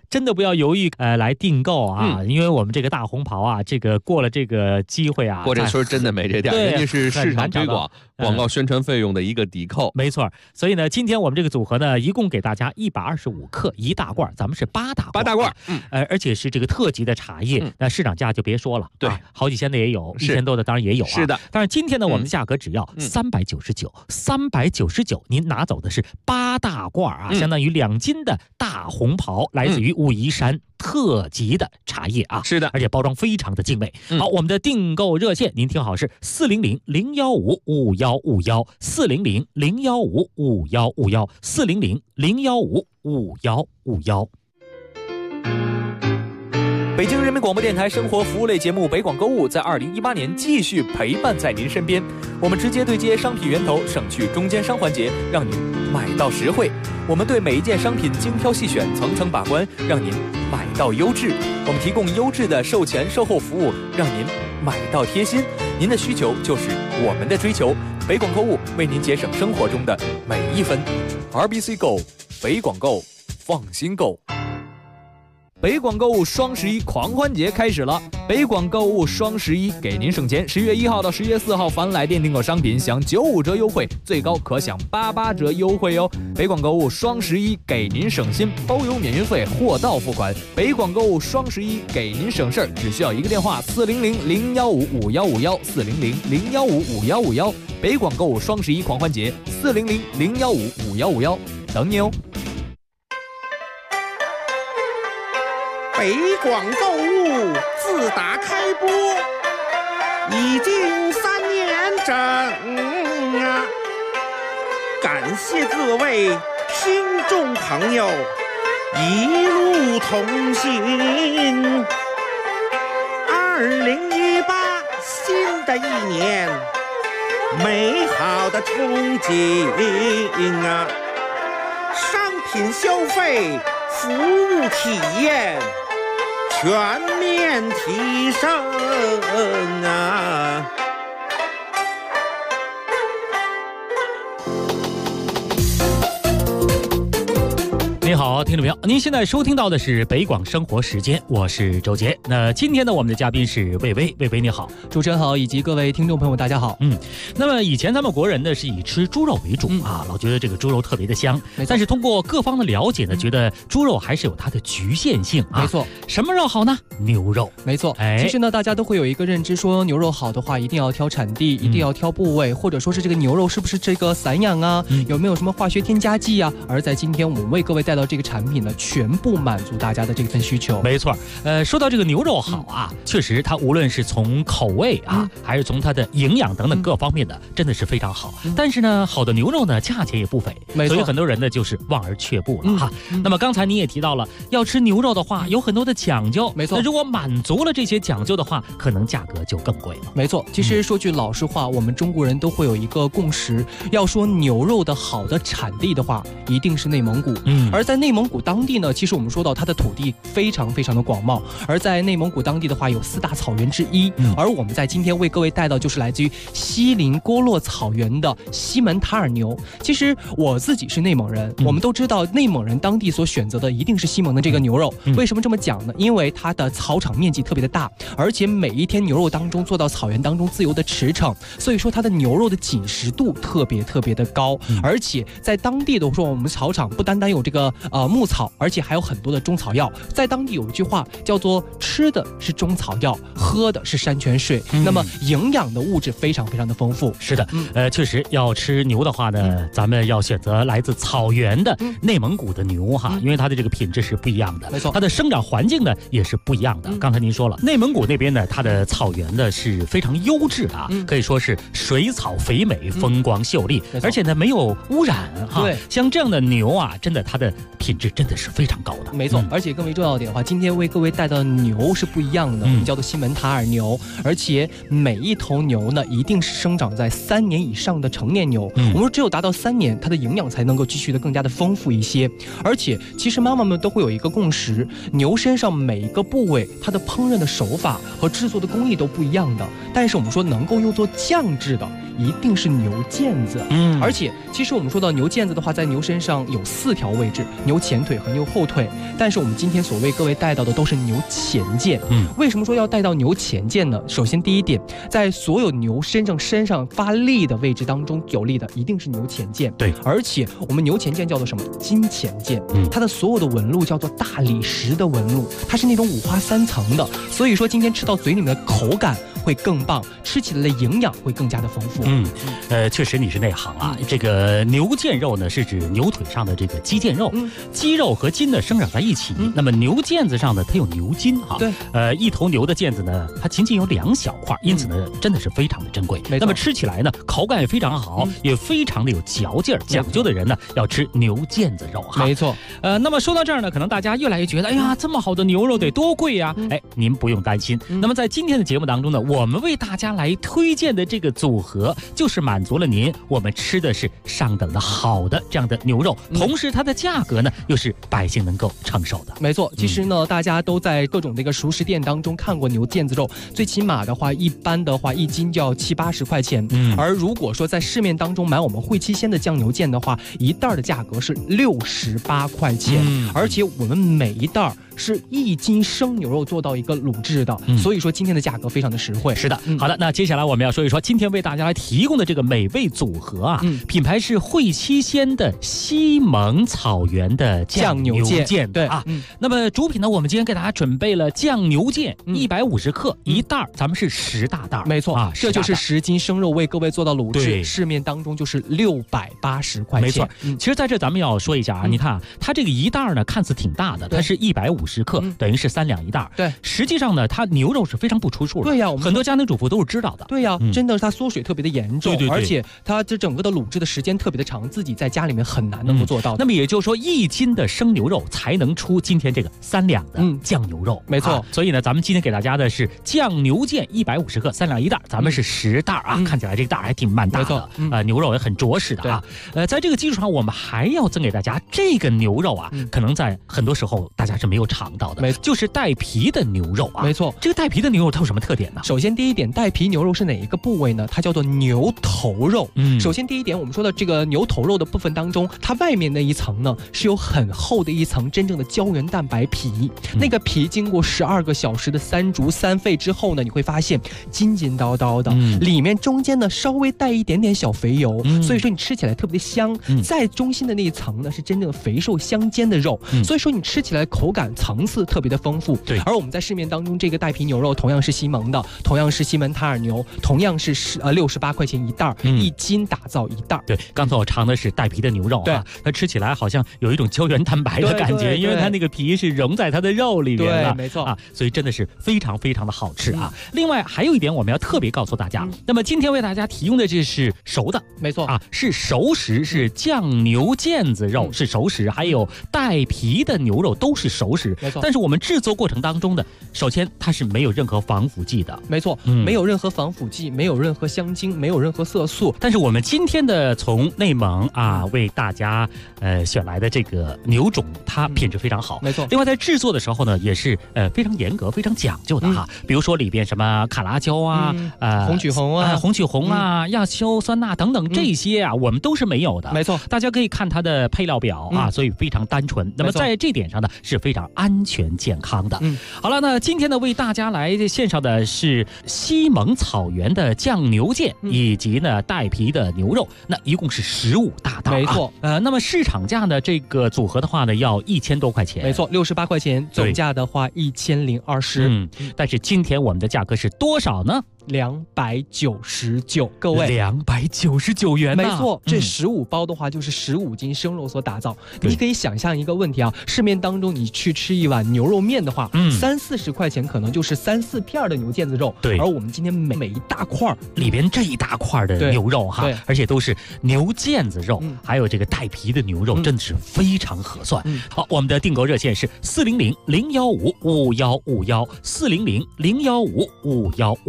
真的不要犹豫来订购啊，因为我们这个大红袍啊，这个过了这个机会啊， 过这村真的没这店，人家是市场推广、广告宣传费用的一个抵扣。 没错，所以呢，今天我们这个组合呢，一共给大家125克1大罐，咱们是8大罐，而且是这个特级的茶叶，那市场价就别说了， 对， 好几千的也有，1000多的当然也有啊。 是的， 但是今天呢，我们的价格只要399，您拿走的是8大罐啊，相当于2斤的大红袍，来自于武夷山特级的茶叶啊。 是的， 而且包装非常的精美。好，我们的订购热线您听好，是400-015-5151，400-015-5151，400-015-5151。 北京人民广播电台生活服务类节目《北广购物》在2018年继续陪伴在您身边。我们直接对接商品源头，省去中间商环节，让您买到实惠。我们对每一件商品精挑细选，层层把关，让您买到优质。我们提供优质的售前售后服务，让您买到贴心。您的需求就是我们的追求。北广购物为您节省生活中的每一分。RBC Go， 北广购，放心购。北广购物双11狂欢节开始了，北广购物双11给您省钱。10月1号到10月4号，凡来电订购商品享95折优惠，最高可享88折优惠哦。北广购物双11给您省心，包邮免运费，货到付款。北广购物双11给您省事儿，只需要一个电话400-015-5151，400-015-5151。北广购物双11狂欢节，400-015-5151，等你哦。 北广购物自打开播已经3年整啊！感谢各位听众朋友一路同行。2018新的一年，美好的憧憬啊！商品消费，服务体验全面提升啊！ 您好，听众朋友，您现在收听到的是北广生活时间，我是周杰。那今天呢，我们的嘉宾是魏巍，魏巍你好， 主持人好，以及各位听众朋友大家好。 那么以前咱们国人呢是以吃猪肉为主啊，老觉得这个猪肉特别的香，但是通过各方的了解呢，觉得猪肉还是有它的局限性啊。 没错， 什么肉好呢？牛肉。 没错，其实呢，大家都会有一个认知，说牛肉好的话，一定要挑产地，一定要挑部位，或者说是这个牛肉是不是这个散养啊，有没有什么化学添加剂啊？而在今天我们为各位带到这个产品呢，全部满足大家的这份需求。 没错，说到这个牛肉好啊，确实它无论是从口味啊，还是从它的营养等等各方面的，真的是非常好。但是呢，好的牛肉呢，价钱也不菲，所以很多人呢就是望而却步了哈。那么刚才你也提到了，要吃牛肉的话，有很多的讲究。 没错， 那如果满足了这些讲究的话，可能价格就更贵了。 没错，其实说句老实话，我们中国人都会有一个共识，要说牛肉的好的产地的话，一定是内蒙古。而在内蒙古当地呢，其实我们说到它的土地非常非常的广袤，而在内蒙古当地的话，有4大草原之一。而我们在今天为各位带到就是来自于锡林郭勒草原的西门塔尔牛。其实我自己是内蒙人，我们都知道内蒙人当地所选择的一定是西蒙的这个牛肉。为什么这么讲呢？因为它的草场面积特别的大，而且每一天牛肉当中做到草原当中自由的驰骋，所以说它的牛肉的紧实度特别特别的高。而且在当地的说，我们草场不单单有这个牧草，而且还有很多的中草药。在当地有一句话叫做吃的是中草药，喝的是山泉水。那么营养的物质非常非常的丰富。 是的，确实要吃牛的话呢，咱们要选择来自草原的内蒙古的牛哈，因为它的这个品质是不一样的， 没错， 它的生长环境呢也是不一样的。刚才您说了，内蒙古那边呢，它的草原呢是非常优质的啊，可以说是水草肥美，风光秀丽，而且呢没有污染哈。 对， 像这样的牛啊，真的它的品质真的是非常高的。 没错，而且更为重要一点的话，今天为各位带到的牛是不一样的，我们叫做西门塔尔牛，而且每一头牛呢，一定是生长在3年以上的成年牛。我们说只有达到3年，它的营养才能够继续的更加的丰富一些。而且其实妈妈们都会有一个共识，牛身上每一个部位，它的烹饪的手法和制作的工艺都不一样的，但是我们说能够用作酱制的，一定是牛腱子。而且其实我们说到牛腱子的话，在牛身上有4条位置， 牛前腿和牛后腿，但是我们今天所为各位带到的都是牛前腱。为什么说要带到牛前腱呢？首先第一点，在所有牛身上发力的位置当中，有力的一定是牛前腱。 对， 而且我们牛前腱叫做什么？金前腱。它的所有的纹路叫做大理石的纹路，它是那种五花三层的，所以说今天吃到嘴里面的口感会更棒，吃起来的营养会更加的丰富。 确实你是内行啊。这个牛腱肉呢，是指牛腿上的这个肌腱肉，肌肉和筋呢生长在一起。那么牛腱子上呢，它有牛筋哈。 对， 一头牛的腱子呢，它仅仅有2小块，因此呢，真的是非常的珍贵。那么吃起来呢，口感也非常好，也非常的有嚼劲儿。讲究的人呢，要吃牛腱子肉哈。 没错。 那么说到这儿呢，可能大家越来越觉得，哎呀，这么好的牛肉得多贵呀？您不用担心。那么在今天的节目当中呢，我们为大家来推荐的这个组合，就是满足了您我们吃的是上等的好的这样的牛肉，同时它的价格呢又是百姓能够承受的。 没错，其实呢，大家都在各种这个熟食店当中看过牛腱子肉，最起码的话，一般的话1斤就要70-80块钱。而如果说在市面当中买我们惠七鲜的酱牛腱的话，一袋的价格是68块钱，而且我们每一袋是1斤生牛肉做到一个卤制的，所以说今天的价格非常的实惠。 是的，好的，那接下来我们要说一说今天为大家来提供的这个美味组合啊，品牌是惠七鲜的西蒙草原的酱牛腱。 对啊，那么主品呢，我们今天给大家准备了酱牛腱150克一袋，咱们是10大袋。 没错啊， 这就是10斤生肉为各位做到卤制，市面当中就是680块钱。 没错，其实在这咱们要说一下啊，你看啊，它这个一袋呢看似挺大的，它是150克，等于是3两一袋。 对， 实际上呢，它牛肉是非常不出数的。 对呀， 很多家庭主妇都是知道的。 对呀，真的是它缩水特别的严重， 对， 而且它这整个的卤制的时间特别的长，自己在家里面很难能够做到。 那么也就是说，1斤的生牛肉才能出今天这个3两的酱牛肉。 没错， 所以呢，咱们今天给大家的是酱牛腱150克3两一袋，咱们是10袋啊，看起来这个袋还挺蛮大的，牛肉也很着实的啊。在这个基础上，我们还要赠给大家这个牛肉啊，可能在很多时候大家是没有尝到的，就是带皮的牛肉啊。 没错， 这个带皮的牛肉它有什么特点呢？ 首先第一点，带皮牛肉是哪一个部位呢？它叫做牛头肉。首先第一点，我们说的这个牛头肉的部分当中，它外面那一层呢是有很厚的一层真正的胶原蛋白皮，那个皮经过12个小时的3煮3沸之后呢，你会发现筋筋道道的，里面中间呢稍微带一点点小肥油，所以说你吃起来特别的香。在中心的那一层呢是真正的肥瘦相间的肉，所以说你吃起来口感层次特别的丰富。 对， 而我们在市面当中这个带皮牛肉同样是西蒙的，同样是西门塔尔牛，同样是68块钱一袋，1斤打造一袋。 对，刚才我尝的是带皮的牛肉啊，它吃起来好像有一种胶原蛋白的感觉，因为它那个皮是融在它的肉里面了。 对，没错啊，所以真的是非常非常的好吃啊。另外还有一点我们要特别告诉大家，那么今天为大家提供的这是熟的， 没错啊，是熟食，是酱牛腱子肉是熟食，还有带皮的牛肉都是熟食， 没错。 但是我们制作过程当中的，首先它是没有任何防腐剂的， 没错，没有任何防腐剂，没有任何香精，没有任何色素。 但是我们今天的从内蒙啊为大家选来的这个牛种，它品质非常好， 没错。 另外在制作的时候呢，也是非常严格、非常讲究的哈。比如说里边什么卡拉椒啊、 红曲红啊、 红曲红啊、亚硝酸钠等等这些啊，我们都是没有的。 没错， 大家可以看它的配料表啊，所以非常单纯。那么在这点上呢，是非常安全健康的。好了，那今天呢为大家来献上的是西蒙草原的酱牛腱，以及呢带皮的牛肉，那一共是15大袋。 没错， 那么市场价呢这个组合的话呢要1000多块钱。 没错，68块钱，总价的话1020。 但是今天我们的价格是多少呢 ？299，各位 ，299元。 没错，这15包的话就是15斤生肉所打造。你可以想象一个问题啊，市面当中你去吃一碗牛肉面的话，30-40块钱可能就是3-4片的牛腱子肉。 对， 而我们今天每一大块里边这一大块的牛肉哈，而且都是牛腱子肉，还有这个带皮的牛肉，真的是非常合算。好，我们的订购热线是400-015-5151，400-015-5151。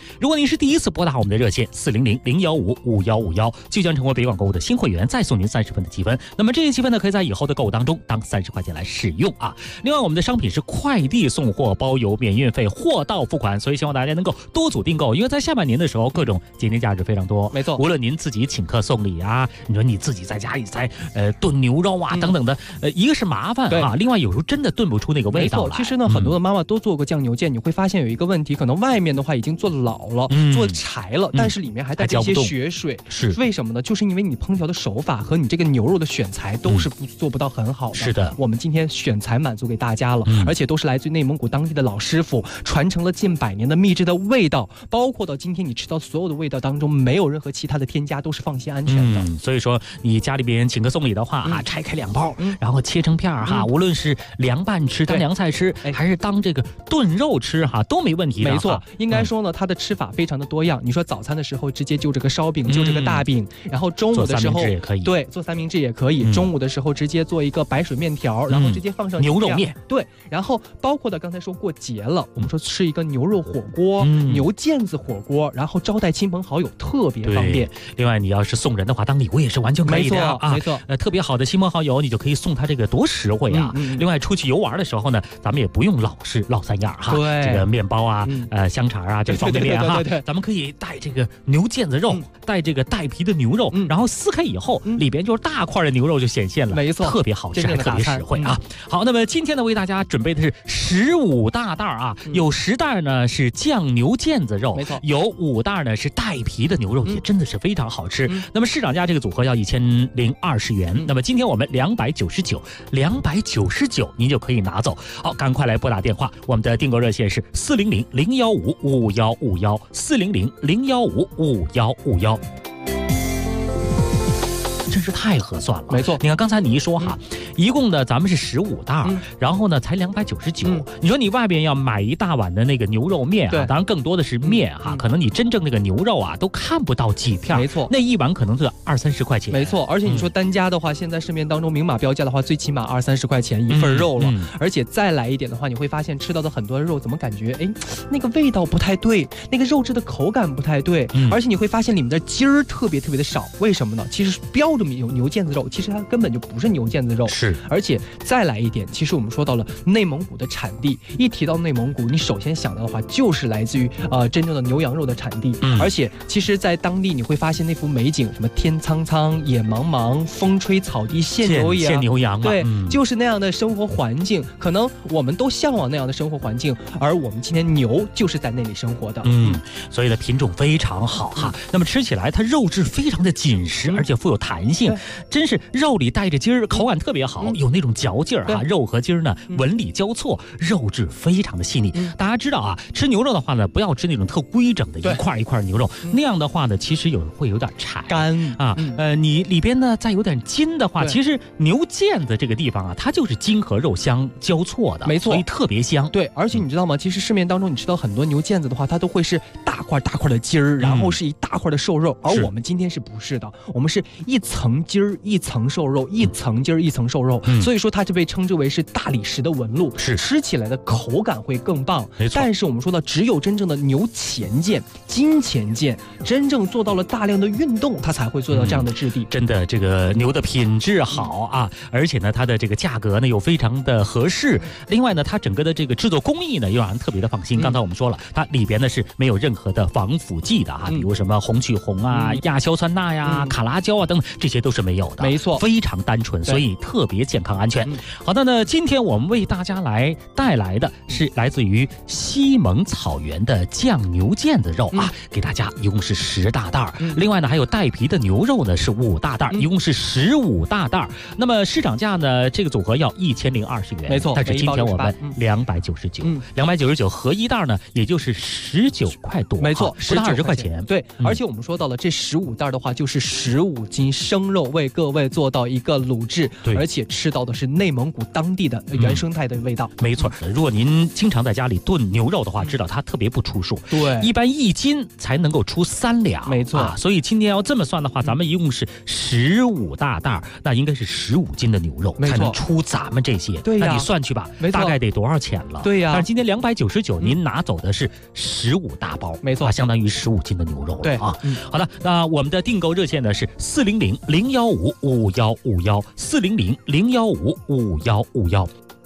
如果您是第一次拨打我们的热线400-015-5151，就将成为北广购物的新会员，再送您30分的积分。那么这些积分呢，可以在以后的购物当中当30块钱来使用啊。另外，我们的商品是快递送货，包邮免运费，货到付款，所以希望大家能够多组订购，因为在下半年的时候，各种节庆价值非常多。 没错， 无论您自己请客送礼啊，你说你自己在家里在炖牛肉啊等等的，一个是麻烦啊，另外有时候真的炖不出那个味道来。 其实呢，很多的妈妈都做过酱牛腱，你会发现有一个问题，可能外面的话已经做老了，做柴了，但是里面还带着一些血水。 是为什么呢？就是因为你烹调的手法和你这个牛肉的选材都是做不到很好的。 是的， 我们今天选材满足给大家了，而且都是来自于内蒙古当地的老师傅，传承了近100年的秘制的味道，包括到今天你吃到所有的味道当中没有任何其他的添加，都是放心安全的。 所以说你家里边请客送礼的话拆开2包，然后切成片哈，无论是凉拌吃当凉菜吃，还是当这个炖肉吃哈，都没问题的。 没错，应该说呢，它的吃法非常的多样。你说早餐的时候直接就这个烧饼，就这个大饼，然后中午的时候也可以， 对，做三明治也可以。中午的时候直接做一个白水面条，然后直接放上牛肉面， 对，然后包括的刚才说过节了，我们说吃一个牛肉火锅、牛腱子火锅，然后招待亲朋好友特别方便。 另外，你要是送人的话，当礼物也是完全可以的啊。 没错， 特别好的亲朋好友，你就可以送他这个多实惠啊。另外，出去游玩的时候呢，咱们也不用老是落3样哈。 对， 这个面包啊，香肠啊，这个方便面哈，咱们可以带这个牛腱子肉，带这个带皮的牛肉，然后撕开以后，里边就是大块的牛肉就显现了， 没错， 特别好吃，还特别实惠啊。好，那么今天呢，为大家准备的是15大袋啊，有10袋呢是酱牛腱子肉， 没错， 有5袋呢是带皮的牛肉，也真的是非常好吃。那么市场价这个组合要1020元，那么今天我们299，您就可以拿走。好，赶快来拨打电话，我们的订购热线是400-015-5151，400-015-5151。真是太合算了， 没错。 你看刚才你一说哈，一共的咱们是15袋，然后呢才299。你说你外边要买一大碗的那个牛肉面啊，当然更多的是面哈，可能你真正那个牛肉啊都看不到几片， 没错， 那一碗可能就20-30块钱， 没错。而且你说单价的话，现在市面当中明码标价的话，最起码20-30块钱一份肉了，而且再来一点的话，你会发现吃到的很多肉怎么感觉那个味道不太对，那个肉质的口感不太对，而且你会发现里面的筋儿特别的少，为什么呢？其实标着牛腱子肉，其实它根本就不是牛腱子肉， 是。 而且再来一点，其实我们说到了内蒙古的产地，一提到内蒙古，你首先想到的话就是来自于真正的牛羊肉的产地，而且其实在当地你会发现那幅美景，什么天苍苍野茫茫，风吹草低见牛羊，对，就是那样的生活环境，可能我们都向往那样的生活环境，而我们今天牛就是在那里生活的， 所以呢品种非常好哈。那么吃起来它肉质非常的紧实，而且富有弹性，真是肉里带着筋儿，口感特别好，有那种嚼劲儿哈。肉和筋儿呢纹理交错，肉质非常的细腻。大家知道啊，吃牛肉的话呢，不要吃那种特规整的一块一块牛肉，那样的话呢，其实会有点柴干啊。你里边呢再有点筋的话，其实牛腱子这个地方啊，它就是筋和肉相交错的， 没错， 所以特别香。 对，而且你知道吗？其实市面当中你吃到很多牛腱子的话，它都会是大块的筋儿，然后是一大块的瘦肉，而我们今天是不是的？我们是一层筋儿一层瘦肉，一层筋儿一层瘦肉，所以说它就被称之为是大理石的纹路， 是吃起来的口感会更棒。 没错。 但是我们说到，只有真正的牛前腱、筋前腱，真正做到了大量的运动，它才会做到这样的质地。 真的，这个牛的品质好啊，而且呢，它的这个价格呢又非常的合适。另外呢，它整个的这个制作工艺呢又让人特别的放心。刚才我们说了，它里边呢是没有任何的防腐剂的啊，比如什么红曲红啊、亚硝酸钠呀、卡拉胶啊等等，这些都是没有的。 没错， 非常单纯，所以特别健康安全。好的呢，今天我们为大家来带来的是来自于西蒙草原的酱牛腱子肉啊，给大家一共是10大袋。另外呢，还有带皮的牛肉呢是5大袋，一共是15大袋。那么市场价呢，这个组合要1020元， 没错。 但是今天我们299，299合一袋呢，也就是19块多， 没错 ，10到20块钱。 对，而且我们说到了这15袋的话，就是15斤生生肉为各位做到一个卤制，而且吃到的是内蒙古当地的原生态的味道。 没错，如果您经常在家里炖牛肉的话，知道它特别不出数。 对， 一般1斤才能够出3两。 没错， 所以今天要这么算的话，咱们一共是15大袋，那应该是15斤的牛肉才能出咱们这些。 对呀， 那你算去吧，大概得多少钱了？ 对呀。 但是今天299，您拿走的是15大包， 没错， 相当于15斤的牛肉了。 对啊，好的，那我们的订购热线呢是400-015-5151，400-015-5151。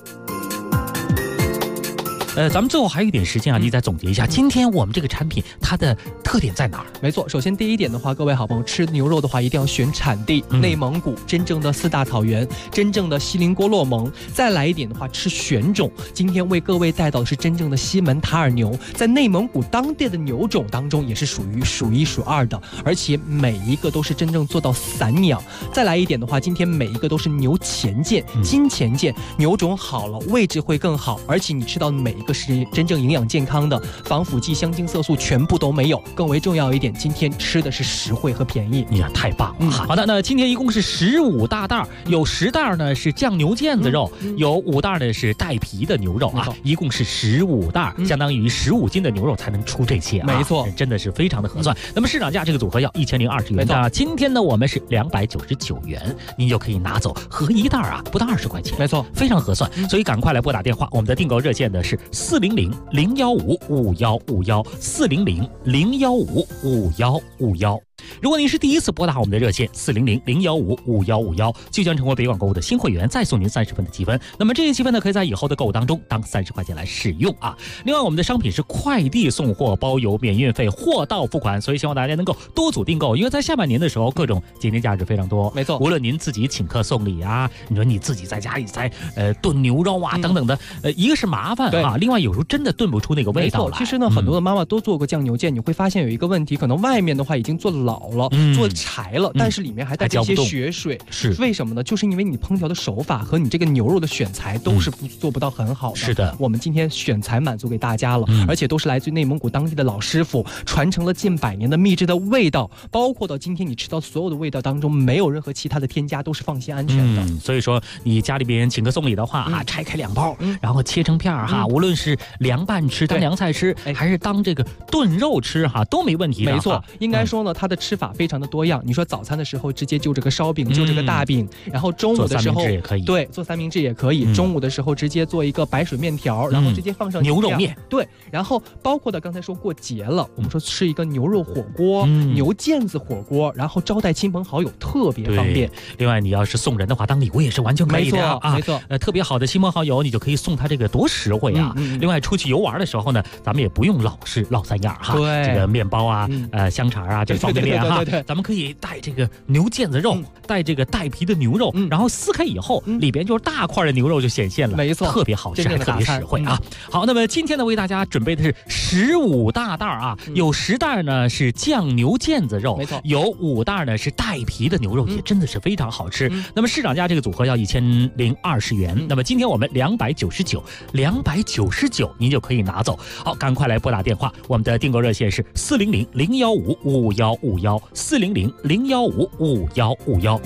咱们最后还有一点时间啊，你再总结一下，今天我们这个产品它的特点在哪儿？ 没错，首先第一点的话，各位好朋友吃牛肉的话，一定要选产地，内蒙古真正的4大草原，真正的锡林郭勒盟。再来一点的话，吃选种。今天为各位带到的是真正的西门塔尔牛，在内蒙古当地的牛种当中也是属于数1数2的，而且每一个都是真正做到散养。再来一点的话，今天每一个都是牛前腱、筋前腱，牛种好了，位置会更好，而且你吃到每一个是真正营养健康的，防腐剂、香精、色素全部都没有。更为重要一点，今天吃的是实惠和便宜。 呀，太棒了！好的，那今天一共是15大袋，有10袋呢是酱牛腱子肉，有5袋呢是带皮的牛肉啊，一共是15袋，相当于15斤的牛肉才能出这些啊。 没错， 真的是非常的合算。那么市场价这个组合要1020元，那今天呢我们是299元，您就可以拿走，合一袋啊不到20块钱。 没错， 非常合算。所以赶快来拨打电话，我们的订购热线呢是400-015-5151，400-015-5151。如果您是第一次拨打我们的热线400-015-5151，就将成为北广购物的新会员，再送您30分的积分。那么这些积分呢，可以在以后的购物当中当30块钱来使用啊。另外，我们的商品是快递送货，包邮免运费，货到付款，所以希望大家能够多组订购，因为在下半年的时候，各种节点价值非常多。 没错， 无论您自己请客送礼啊，你说你自己在家里在炖牛肉啊等等的，一个是麻烦啊，另外有时候真的炖不出那个味道来。 其实呢，很多的妈妈都做过酱牛腱，你会发现有一个问题，可能外面的话已经做老了，做柴了，但是里面还带着一些血水， 是为什么呢？就是因为你烹调的手法和你这个牛肉的选材都是做不到很好的。 是的， 我们今天选材满足给大家了，而且都是来自于内蒙古当地的老师傅，传承了近100年的秘制的味道，包括到今天你吃到所有的味道当中，没有任何其他的添加，都是放心安全的。 所以说你家里边请客送礼的话拆开2包，然后切成片无论是凉拌吃、当凉菜吃，还是当这个炖肉吃都没问题的。 没错，应该说呢，它的吃法非常的多样。你说早餐的时候直接就这个烧饼，就这个大饼，然后中午的时候也可以， 对，做三明治也可以。中午的时候直接做一个白水面条，然后直接放上牛肉面， 对，然后包括的刚才说过节了，我们说吃一个牛肉火锅、牛腱子火锅，然后招待亲朋好友特别方便。 另外，你要是送人的话，当礼物也是完全可以的啊。 没错， 特别好的亲朋好友，你就可以送他这个多实惠啊。另外，出去游玩的时候呢，咱们也不用老是落3样哈， 对， 这个面包啊、香肠啊，这方便面哈，咱们可以带这个牛腱子肉，带这个带皮的牛肉，然后撕开以后，里边就是大块的牛肉就显现了， 没错， 特别好吃，还特别实惠啊。好，那么今天呢，为大家准备的是15大袋啊，有10袋呢是酱牛腱子肉， 没错， 有5袋呢是带皮的牛肉，也真的是非常好吃。那么市场价这个组合要1020元，那么今天我们299，您就可以拿走。好，赶快来拨打电话，我们的订购热线是400-015-5151，400-015-5151。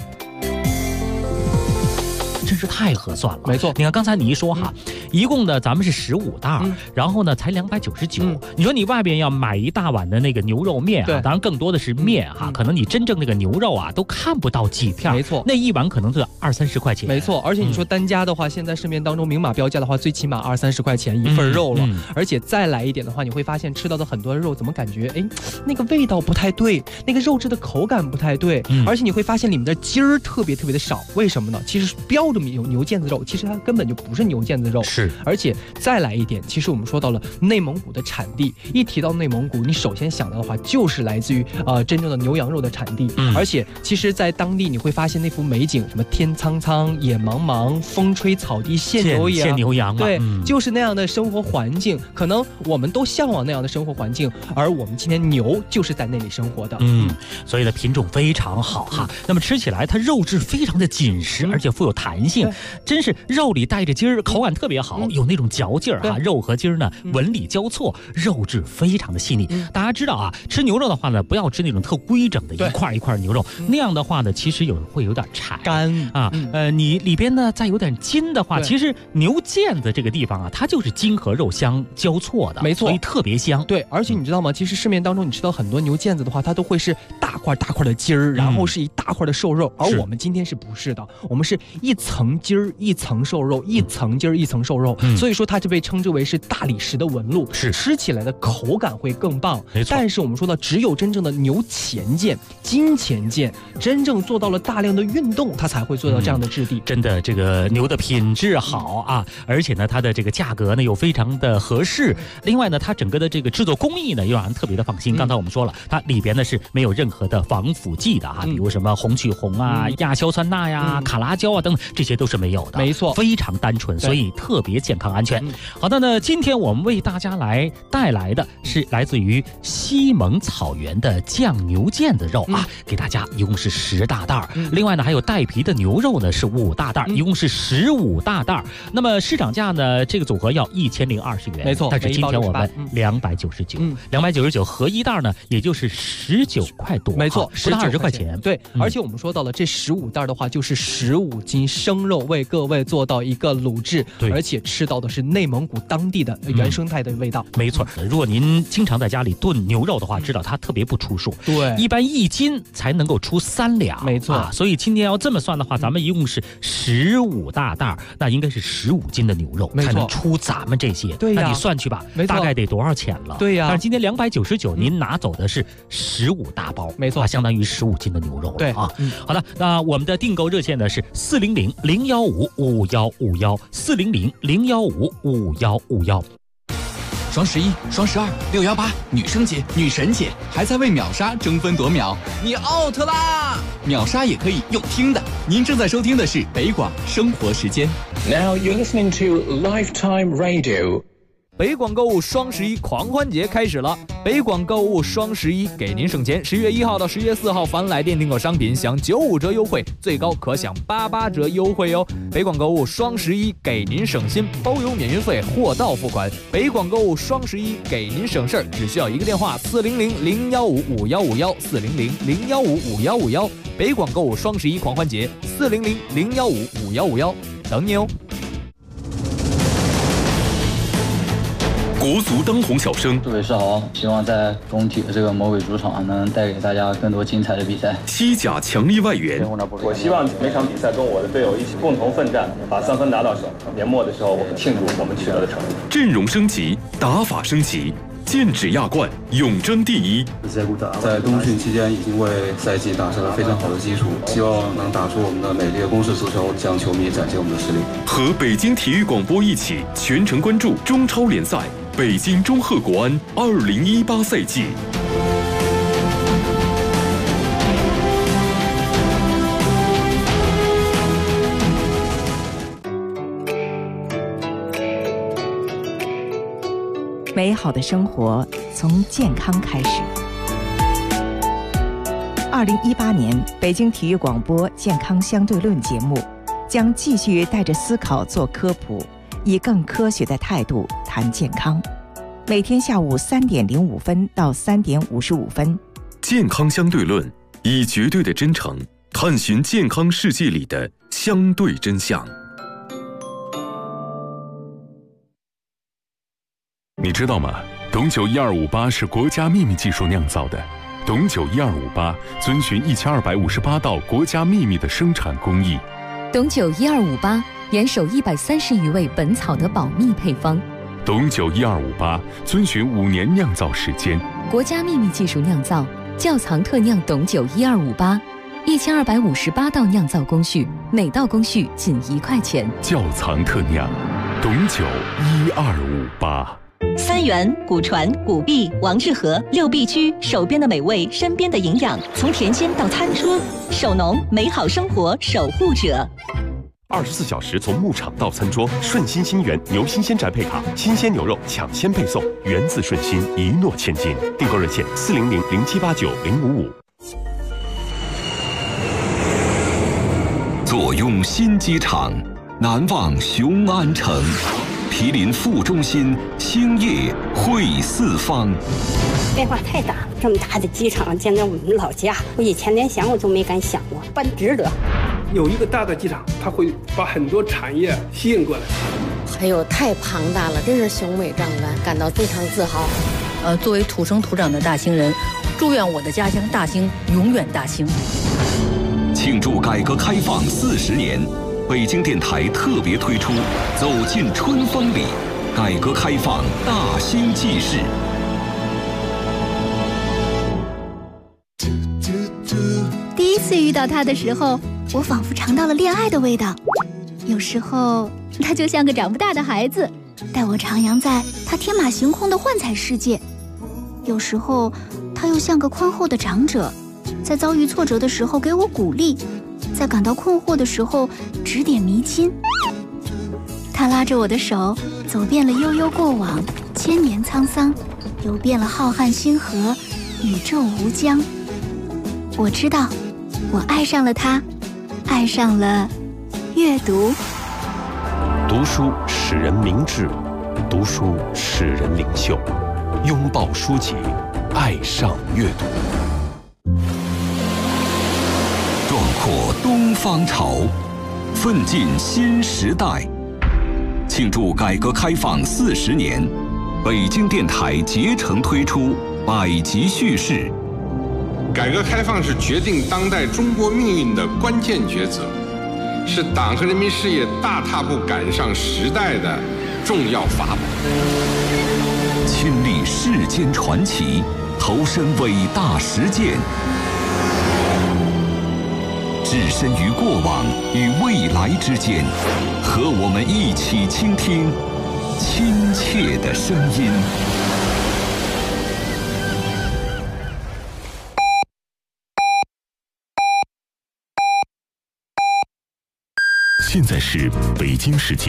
真是太合算了， 没错。 你看刚才你一说哈，一共呢咱们是15袋，然后呢才299。你说你外边要买一大碗的那个牛肉面啊，当然更多的是面哈，可能你真正那个牛肉啊都看不到几片， 没错， 那一碗可能就20-30块钱， 没错。而且你说单价的话，现在市面当中明码标价的话，最起码20-30块钱一份肉了，而且再来一点的话，你会发现吃到的很多的肉怎么感觉那个味道不太对，那个肉质的口感不太对，而且你会发现里面的筋儿特别的少，为什么呢？其实标着牛腱子肉，其实它根本就不是牛腱子肉， 是。 而且再来一点，其实我们说到了内蒙古的产地，一提到内蒙古，你首先想到的话就是来自于真正的牛羊肉的产地，而且其实在当地你会发现那幅美景，什么天苍苍野茫茫，风吹草低见牛羊，对，就是那样的生活环境，可能我们都向往那样的生活环境，而我们今天牛就是在那里生活的， 所以呢品种非常好哈，那么吃起来它肉质非常的紧实，而且富有弹性，真是肉里带着筋儿，口感特别好。 好，有那种嚼劲儿肉和筋儿呢纹理交错，肉质非常的细腻。大家知道啊，吃牛肉的话呢，不要吃那种特规整的一块一块牛肉，那样的话呢，其实会有点柴干啊。你里边呢再有点筋的话，其实牛腱子这个地方啊，它就是筋和肉相交错的， 没错， 所以特别香。 对，而且你知道吗？其实市面当中你吃到很多牛腱子的话，它都会是大块大块的筋儿，然后是一大块的瘦肉，而我们今天是不是的？我们是一层筋儿一层瘦肉，一层筋儿一层瘦肉，所以说它就被称之为是大理石的纹路， 是吃起来的口感会更棒。 没错， 但是我们说到，只有真正的牛前腱、筋前腱，真正做到了大量的运动，它才会做到这样的质地。 真的，这个牛的品质好啊，而且呢，它的这个价格呢又非常的合适。另外呢，它整个的这个制作工艺呢又让人特别的放心。刚才我们说了，它里边呢是没有任何的防腐剂的比如什么红曲红啊、亚硝酸钠呀、卡拉胶啊等等，这些都是没有的。 没错， 非常单纯，所以特别健康安全。好的呢，今天我们为大家来带来的是来自于西蒙草原的酱牛腱子肉给大家一共是10大袋。另外呢，还有带皮的牛肉呢是5大袋，一共是15大袋。那么市场价呢，这个组合要1020元， 没错。 但是今天我们299，299合一袋呢，也就是19块多， 没错， 不到20块钱。 对，而且我们说到了这15袋的话，就是15斤生肉，为各位做到一个卤制，而且吃到的是内蒙古当地的原生态的味道。 没错，如果您经常在家里炖牛肉的话，知道它特别不出数。 对， 一般1斤才能够出3两。 没错所以今天要这么算的话，咱们一共是15大袋，那应该是15斤的牛肉才能出咱们这些。 对呀， 那你算去吧，大概得多少钱了？ 对呀。 但是今天299，您拿走的是15大包， 没错， 相当于15斤的牛肉了。 对啊。好的，那我们的订购热线呢是400-015-5151，400-015-5151。 双11、双12、618，女生节、女神节，还在为秒杀争分夺秒，你 out 啦！秒杀也可以用听的。您正在收听的是北广生活时间。 Now you're listening to Lifetime Radio。 北广购物双11狂欢节开始了，北广购物双11给您省钱。10月1号到10月4号，凡来电订购商品享95折优惠，最高可享88折优惠哦。北广购物双11给您省心，包邮免运费，货到付款。北广购物双11给您省事儿，只需要一个电话400-015-5151，400-015-5151。北广购物双11狂欢节，400-015-5151，等你哦。 国足当红小生， 诸位是好，希望在工体的这个魔鬼主场能带给大家更多精彩的比赛。 西甲强力外援， 我希望每场比赛跟我的队友一起共同奋战，把3分拿到手。年末的时候，我们庆祝我们取得的成绩。 阵容升级，打法升级，剑指亚冠，永争第一。 在冬训期间已经为赛季打下了非常好的基础，希望能打出我们的美丽的攻势足球，向球迷展现我们的实力。 和北京体育广播一起全程关注中超联赛。北京中赫国安2018赛季。 美好的生活从健康开始。2018年北京体育广播健康相对论节目将继续带着思考做科普，以更科学的态度谈健康。每天下午3点05分到3点55分。 健康相对论，以绝对的真诚探寻健康世界里的相对真相。 你知道吗？董酒1258是国家秘密技术酿造的。董酒1258遵循1258道国家秘密的生产工艺。 董酒1258严守130余味本草的保密配方。 董酒1258遵循5年酿造时间， 国家秘密技术酿造，窖藏特酿董酒1258，1258道酿造工序，每道工序仅1块钱。 窖藏特酿，董酒1258。 三元、古传、古币、王致和6必居，手边的美味，身边的营养，从甜心到餐桌，手农美好生活守护者。 24小时从牧场到餐桌，顺心新源牛新鲜宅配卡，新鲜牛肉抢先配送，源自顺心，一诺千金。订购热线400-0789-055。 坐拥新机场，难忘雄安城。 毗邻副中心，星夜会四方。 变化太大，这么大的机场建在我们老家，我以前连想我都没敢想过，办值得。 有一个大的机场，它会把很多产业吸引过来。 还有太庞大了，真是雄伟壮观，感到非常自豪。 作为土生土长的大兴人，祝愿我的家乡大兴永远大兴。 庆祝改革开放40年，北京电台特别推出《走进春风里》，改革开放大兴纪事。 第一次遇到他的时候，我仿佛尝到了恋爱的味道。有时候，他就像个长不大的孩子，带我徜徉在他天马行空的幻彩世界；有时候，他又像个宽厚的长者，在遭遇挫折的时候给我鼓励，在感到困惑的时候指点迷津。他拉着我的手，走遍了悠悠过往，千年沧桑，游遍了浩瀚星河，宇宙无疆。我知道，我爱上了他，爱上了阅读。 读书使人明智，读书使人领袖。拥抱书籍，爱上阅读。 壮阔东方潮，奋进新时代。庆祝改革开放40年，北京电台竭诚推出百集叙事。 改革开放是决定当代中国命运的关键抉择，是党和人民事业大踏步赶上时代的重要法宝。 亲历世间传奇，投身伟大实践，置身于过往与未来之间，和我们一起倾听亲切的声音。 现在是北京时间